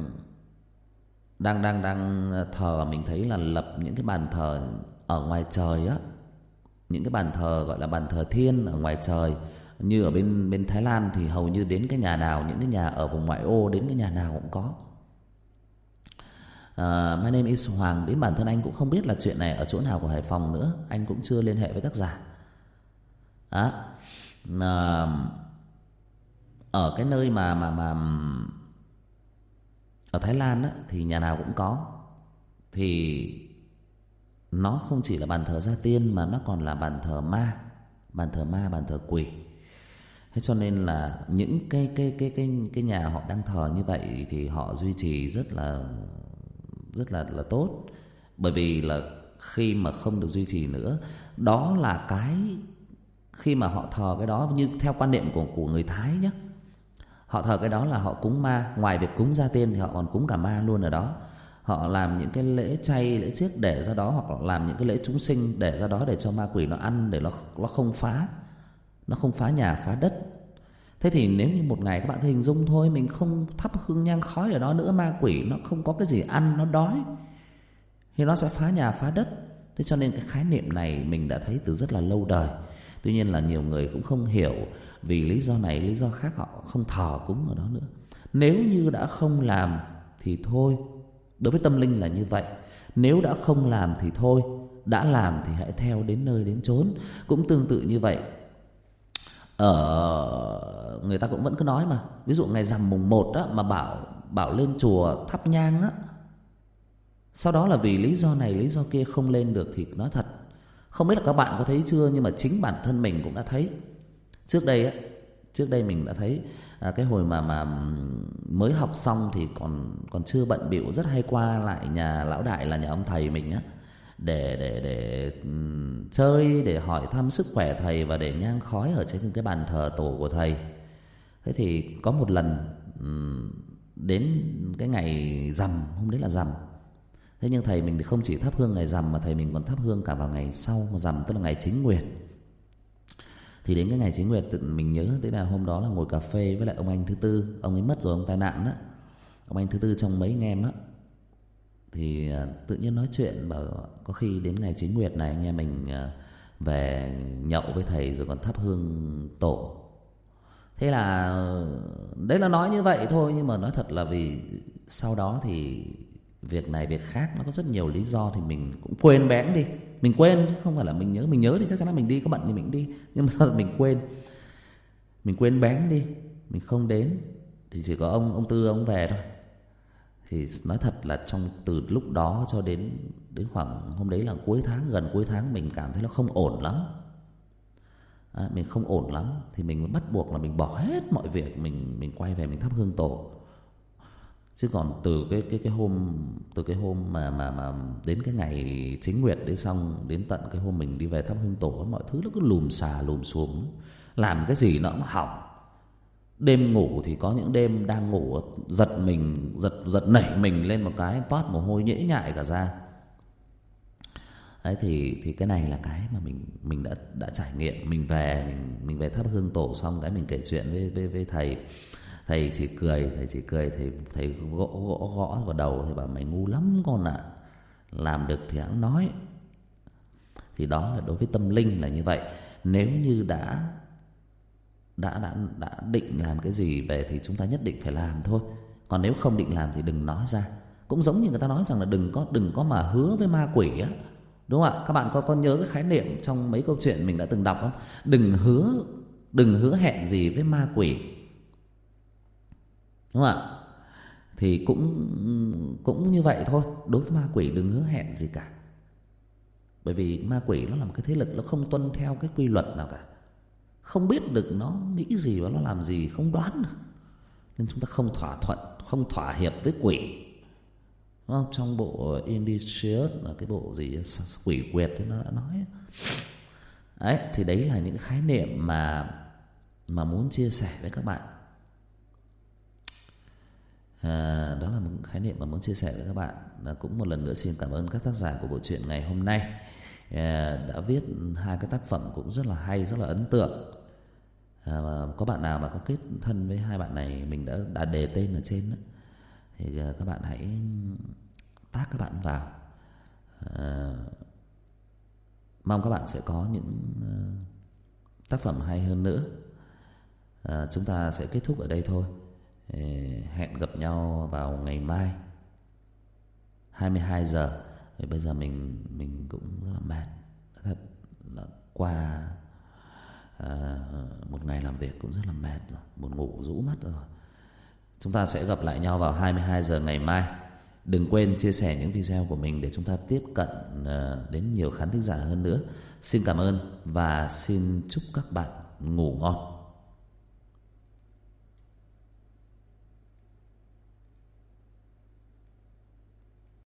thờ, mình thấy là lập những cái bàn thờ ở ngoài trời á, những cái bàn thờ gọi là bàn thờ thiên ở ngoài trời. Như ở bên Thái Lan thì hầu như đến cái nhà nào, những cái nhà ở vùng ngoại ô, đến cái nhà nào cũng có. My name is Hoàng. Đến bản thân anh cũng không biết là chuyện này ở chỗ nào của Hải Phòng nữa, anh cũng chưa liên hệ với tác giả. Ở cái nơi mà ở Thái Lan á, thì nhà nào cũng có. Thì nó không chỉ là bàn thờ gia tiên mà nó còn là bàn thờ ma, bàn thờ quỷ. Thế cho nên là những cái nhà họ đang thờ như vậy thì họ duy trì rất là tốt. Bởi vì là khi mà không được duy trì nữa, đó là cái khi mà họ thờ cái đó, như theo quan niệm của người Thái nhé, họ thờ cái đó là họ cúng ma. Ngoài việc cúng gia tiên thì họ còn cúng cả ma luôn ở đó. Họ làm những cái lễ chay, lễ chiết để ra đó, hoặc là làm những cái lễ chúng sinh để ra đó để cho ma quỷ nó ăn, để nó không phá nhà phá đất. Thế thì nếu như một ngày các bạn hình dung thôi, mình không thắp hương nhang khói ở đó nữa, ma quỷ nó không có cái gì ăn, nó đói thì nó sẽ phá nhà phá đất. Thế cho nên cái khái niệm này mình đã thấy từ rất là lâu đời. Tuy nhiên là nhiều người cũng không hiểu, vì lý do này lý do khác họ không thờ cúng ở đó nữa. Nếu như đã không làm thì thôi. Đối với tâm linh là như vậy. Nếu đã không làm thì thôi, đã làm thì hãy theo đến nơi đến chốn. Cũng tương tự như vậy, người ta cũng vẫn cứ nói mà, ví dụ ngày rằm mùng 1 á, mà bảo lên chùa thắp nhang á, sau đó là vì lý do này lý do kia không lên được thì nói thật, không biết là các bạn có thấy chưa, nhưng mà chính bản thân mình cũng đã thấy. Trước đây mình đã thấy cái hồi mà mới học xong thì còn chưa bận bịu, rất hay qua lại nhà lão đại là nhà ông thầy mình á, để chơi, để hỏi thăm sức khỏe thầy và để nhang khói ở trên cái bàn thờ tổ của thầy. Thế thì có một lần đến cái ngày rằm, hôm đấy là rằm. Thế nhưng thầy mình thì không chỉ thắp hương ngày rằm mà thầy mình còn thắp hương cả vào ngày sau rằm, tức là ngày Chính Nguyệt. Thì đến cái ngày Chính Nguyệt mình nhớ tới là hôm đó là ngồi cà phê với lại ông anh thứ tư. Ông ấy mất rồi, ông tai nạn á. Ông anh thứ tư trong mấy anh em á, thì tự nhiên nói chuyện bảo có khi đến ngày Chính Nguyệt này anh em mình về nhậu với thầy rồi còn thắp hương tổ. Thế là đấy là nói như vậy thôi, nhưng mà nói thật là vì sau đó thì việc này việc khác nó có rất nhiều lý do thì mình cũng quên bén đi. Mình quên chứ không phải là mình nhớ. Mình nhớ thì chắc chắn là mình đi, có bận thì mình đi, nhưng mà mình quên bén đi, mình không đến. Thì chỉ có ông Tư ông về thôi. Thì nói thật là từ lúc đó cho đến khoảng hôm đấy là gần cuối tháng mình cảm thấy nó không ổn lắm. Mình không ổn lắm thì mình bắt buộc là mình bỏ hết mọi việc, mình quay về mình thắp hương tổ. Chứ còn từ cái hôm mà đến cái ngày Chính Nguyệt đấy, xong đến tận cái hôm mình đi về thắp hương tổ, mọi thứ nó cứ lùm xà lùm xùm, làm cái gì nó cũng hỏng. Đêm ngủ thì có những đêm đang ngủ giật nảy mình lên một cái toát mồ hôi nhễ nhại cả ra. Đấy thì cái này là cái mà mình đã trải nghiệm. Mình về thắp hương tổ xong cái mình kể chuyện với thầy. Thầy chỉ cười, thầy gõ vào đầu, thầy bảo mày ngu lắm con ạ. Làm được thì hẵng nói. Thì đó là đối với tâm linh là như vậy. Nếu như đã định làm cái gì về thì chúng ta nhất định phải làm thôi. Còn nếu không định làm thì đừng nói ra. Cũng giống như người ta nói rằng là đừng có mà hứa với ma quỷ á. Đúng không ạ? Các bạn có nhớ cái khái niệm trong mấy câu chuyện mình đã từng đọc không? Đừng hứa hẹn gì với ma quỷ. Đúng không ạ? Thì cũng như vậy thôi. Đối với ma quỷ đừng hứa hẹn gì cả. Bởi vì ma quỷ nó là một cái thế lực, nó không tuân theo cái quy luật nào cả. Không biết được nó nghĩ gì và nó làm gì, không đoán được. Nên chúng ta không thỏa thuận, không thỏa hiệp với quỷ. Đúng không? Trong bộ Initiate là cái bộ gì quỷ quyệt thì nó đã nói. Đấy, thì đấy là những khái niệm mà muốn chia sẻ với các bạn. Đó là một khái niệm mà muốn chia sẻ với các bạn. Cũng một lần nữa xin cảm ơn các tác giả của bộ truyện ngày hôm nay. Đã viết hai cái tác phẩm cũng rất là hay, rất là ấn tượng. Có bạn nào mà có kết thân với hai bạn này, mình đã đề tên ở trên đó, thì các bạn hãy tag các bạn vào. Mong các bạn sẽ có những tác phẩm hay hơn nữa. Chúng ta sẽ kết thúc ở đây thôi. Hẹn gặp nhau vào ngày mai 22 giờ. Thì bây giờ mình cũng rất là mệt. Thật là qua một ngày làm việc cũng rất là mệt rồi, buồn ngủ rũ mắt rồi. Chúng ta sẽ gặp lại nhau vào 22 giờ ngày mai. Đừng quên chia sẻ những video của mình để chúng ta tiếp cận đến nhiều khán thính giả hơn nữa. Xin cảm ơn và xin chúc các bạn ngủ ngon.